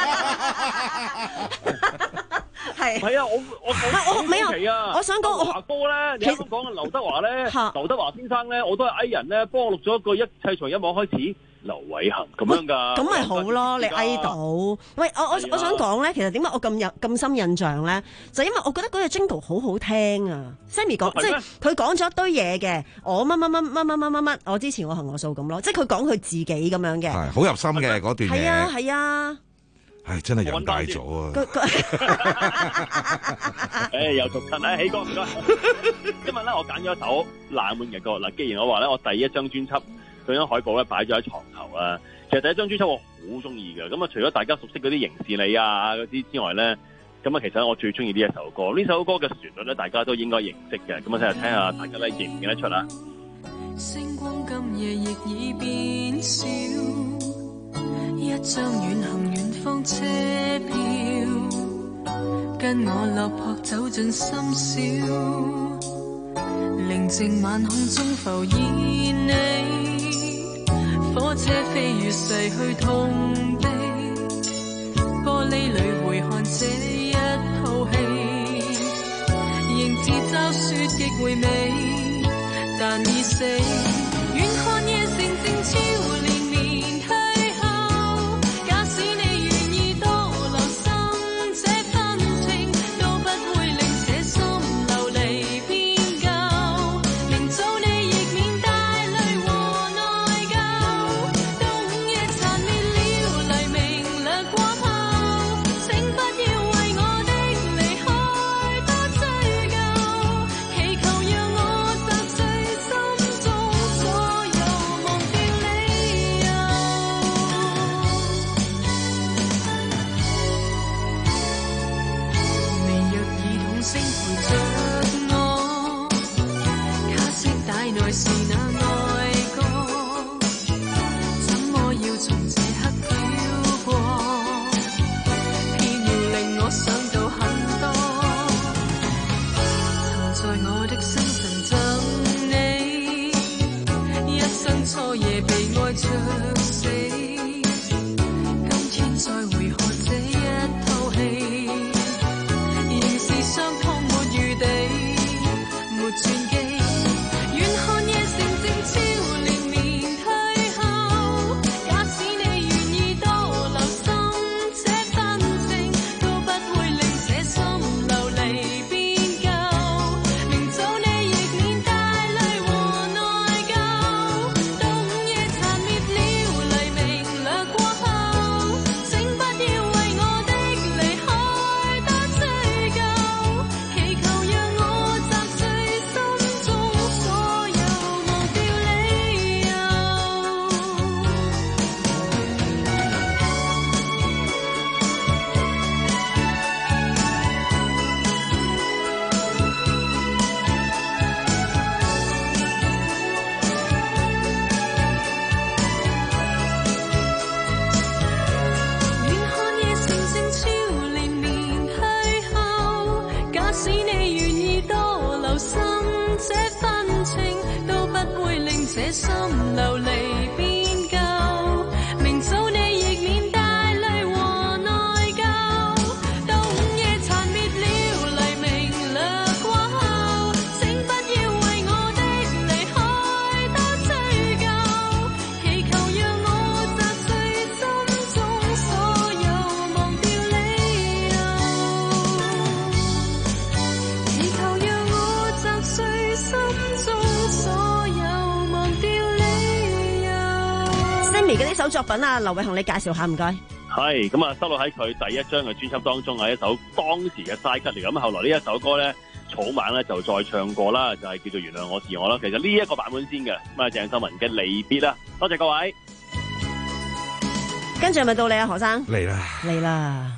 係係啊！我我我我未啊！我想講我華哥咧，你啱啱講嘅劉德華咧，劉德華先生咧，我都係哎人咧，幫我錄咗一個一切從音樂開始。劉偉恒咁樣噶， 咁咪好咯，你嗌到。喂，我我我想講咧，其實點解我咁有咁深印象咧？就因為我覺得嗰隻 Jingle 好好聽啊 ！Sammy 講，即係佢講咗一堆嘢嘅，我乜乜乜乜乜乜乜乜，我支持我行我素咁咯，即係佢講佢自己咁樣嘅， 係好入心嘅嗰段嘢。 係啊係啊， 唉，真係人大咗啊！ 誒，又續親啊，起歌唔該。今日咧，我揀咗一首冷門嘅歌嗱，既然我話咧，我第一張專輯。佢張海報咧擺咗喺床頭啦。其實第一張專輯我好中意嘅。咁啊，除咗大家熟悉嗰啲刑事你啊嗰啲之外咧，咁啊，其實我最中意呢一首歌。呢首歌嘅旋律咧，大家都應該認識嘅。咁啊，睇下聽下大家咧認唔認得出啦。 星光今夜亦已變少，一張遠行遠方車票，跟我落魄走進深宵，寧靜晚空中浮現你。火車飛越逝去痛悲，玻璃裏回看這一套戲，仍自嘲說極回味，但已死。遠看夜城靜悄連綿退後，假使你願意多留心這份情，都不會令這心流離偏舊，明早你亦免帶淚和內疚。冬夜殘滅了，黎明掠過後，請不要為我的離開多追究，祈求讓我砸碎心中來是那愛歌，怎麼要從這刻飄過？偏要令我想到很多，曾在我的心神贈你，一生初夜被愛着死，今天再回看這一套戲，仍是傷痛沒餘地，沒轉機。遠看夜城靜悄連綿退後，假使你願意多留心這份情，都不會令這心流離變舊。明早你亦免帶淚和內疚，到午夜殘滅了黎明掠過後，請不要為我的離開多追究，祈求讓我砸碎心中所有忘掉理由。遠看夜城靜悄連綿退後，假使你願意多留心這份情，都不會令這心流離變舊。明早你亦免帶淚和內疚，到午夜殘滅了黎明掠過後，請不要為我的離開多追究，祈求讓我砸碎心中所有忘掉理由，祈求讓我砸碎心中所有忘掉理由。 Sammy 嘅呢首作品啊，劉偉雄你介紹下唔該。 係咁啊，收錄喺佢第一張嘅專輯當中係一首當時嘅 side cut 嚟。咁後來呢一首歌咧，草蜢咧就再唱過啦，就係叫做《原諒我是我》啦。其實呢一個版本先嘅，咁啊鄭秀文嘅離別啦。多謝各位。 跟住係咪到你啊，何生？ 嚟啦！ 嚟啦！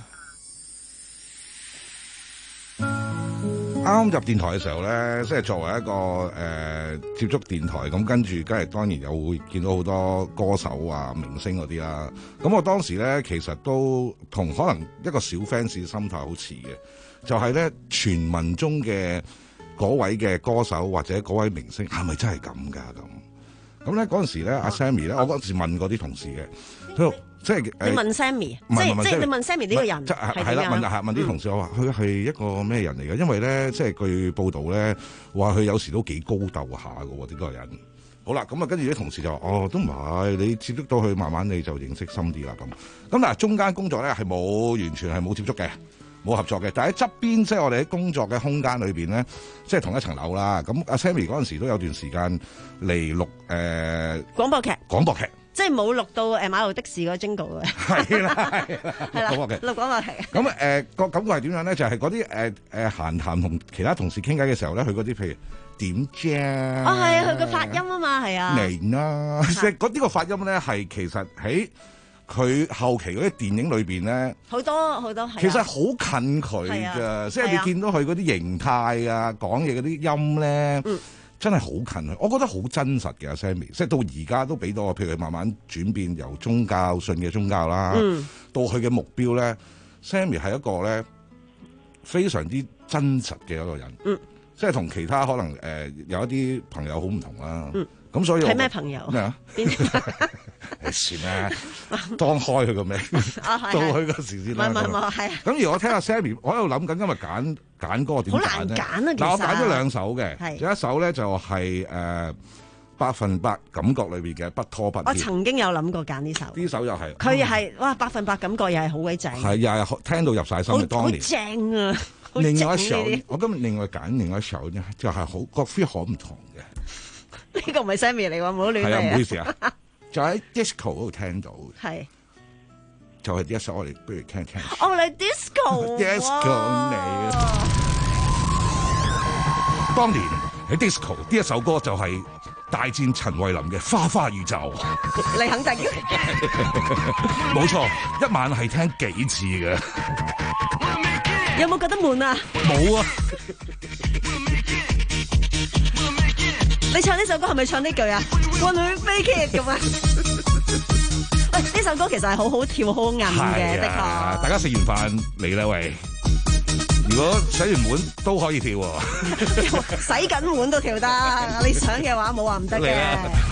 啱啱入電台嘅時候咧，即係作為一個誒、呃、接觸電台咁，跟住梗係當然又會見到好多歌手啊、明星嗰啲啦。咁我當時咧其實都同可能一個小 fans 嘅心態好似嘅，就係咧傳聞中嘅嗰位嘅歌手或者嗰位明星係咪真係咁㗎咁？咁咧嗰陣時咧，阿 Sammy 咧，我嗰陣時問過啲同事嘅，佢即係你問 Sammy，即係即係你問 Sammy 呢個人係係啦， 點樣？ 問問啲同事我話佢係一個咩人嚟嘅？因為咧即係據報道咧話佢有時都幾高竇下嘅喎，呢個人。好啦，咁啊跟住啲同事就話：哦，都唔係，你接觸到佢，慢慢你就認識深啲啦咁。咁嗱，中間工作咧係冇完全係冇接觸嘅。冇合作嘅，但喺側邊即係我哋喺工作嘅空間裏邊咧，即係同一層樓啦。咁阿 Sammy 嗰陣時都有段時間嚟錄誒、呃、 廣播劇， 廣播劇即係冇錄到誒馬路的士嗰個 jingle 嘅。係啦，係啦， 廣播劇錄廣播劇。 咁誒個感覺係點樣咧？就係嗰啲誒誒閒談同其他同事傾偈嘅時候咧，佢嗰啲譬如點啫？ 哦，係啊，佢個發音啊嘛，係啊。 嚟啦，即係嗰啲個發音咧，係其實喺佢後期嗰啲電影裏邊咧， 好多好多， 其實好近佢㗎，即係你見到佢嗰啲形態啊、講嘢嗰啲音咧，嗯、真係好近佢。我覺得好真實嘅 Sammy，即係到而家都俾到我，譬如佢慢慢轉變由宗教信嘅宗教啦，嗯、到佢嘅目標咧，Sammy 係一個咧非常之真實嘅一個人，嗯、即係同其他可能誒、呃、有一啲朋友好唔同啦。嗯咁所以係咩朋友？ 咩啊？邊算啦，當開佢個名，到佢嗰時先啦。 唔係唔係係。 咁而我聽阿 Sammy，我喺度諗緊今日揀揀歌點揀咧？ 好難揀啊！ 嗱，我揀咗兩首嘅， 係有一首咧就係誒百分百感覺裏邊嘅不拖不欠。 我曾經有諗過揀呢首。 呢首又係佢又係哇百分百感覺又係好鬼正。 係又係聽到入晒心嘅當年。 好正啊！ 另外一首，我今日另外揀另外一首咧，就係好個 feel 好唔同嘅。 呢個唔係 Sammy 嚟喎，唔好亂嚟啊！ 唔好意思啊，就喺 disco 嗰度聽到， 係就係呢一首，我哋不如聽聽。 哦，你 disco，disco 你啊！當年喺 disco 呢一首歌就係大戰陳慧琳嘅《花花宇宙》， 你肯定？ 冇錯，一晚係聽幾次嘅。 有冇覺得悶啊？ 冇啊！ 你唱呢首歌係咪唱呢句啊？混女飛 kid 咁啊？喂，呢首歌其實係好好跳、好好韌嘅，的確。 大家食完飯嚟啦喂！如果洗完碗都可以跳喎， 洗緊碗都跳得。你想嘅話冇話唔得嘅。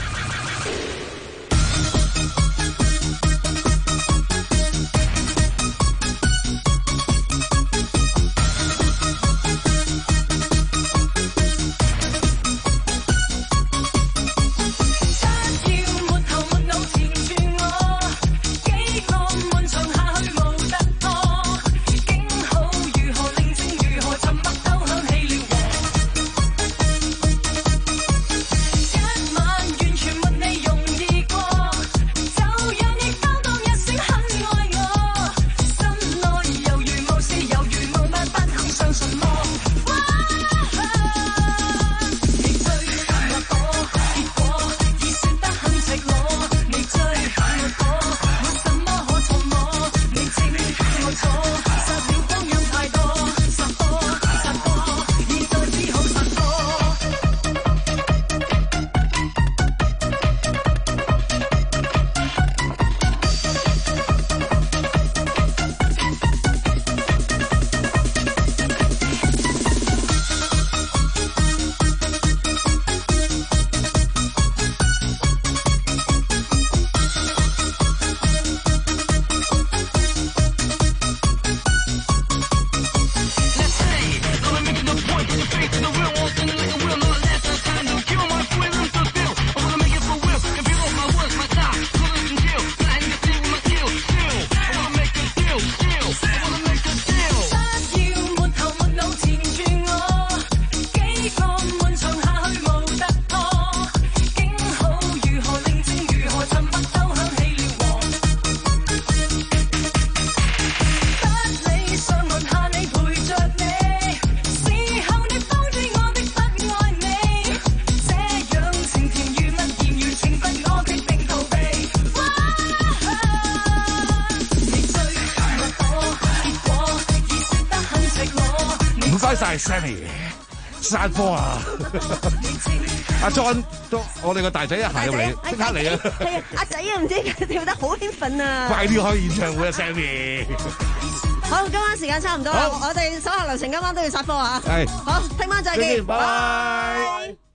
唔該晒 Sammy， 散科啊！阿 John 都我哋個大仔一行入嚟，即刻嚟啊！ 係啊，阿仔啊，唔知跳得好興奮啊！ 快啲開演唱會啊 ，Sammy！ 好，今晚時間差唔多啦，我哋手下留情，今晚都要殺科啊！ 係， 好，聽晚再見， 拜拜。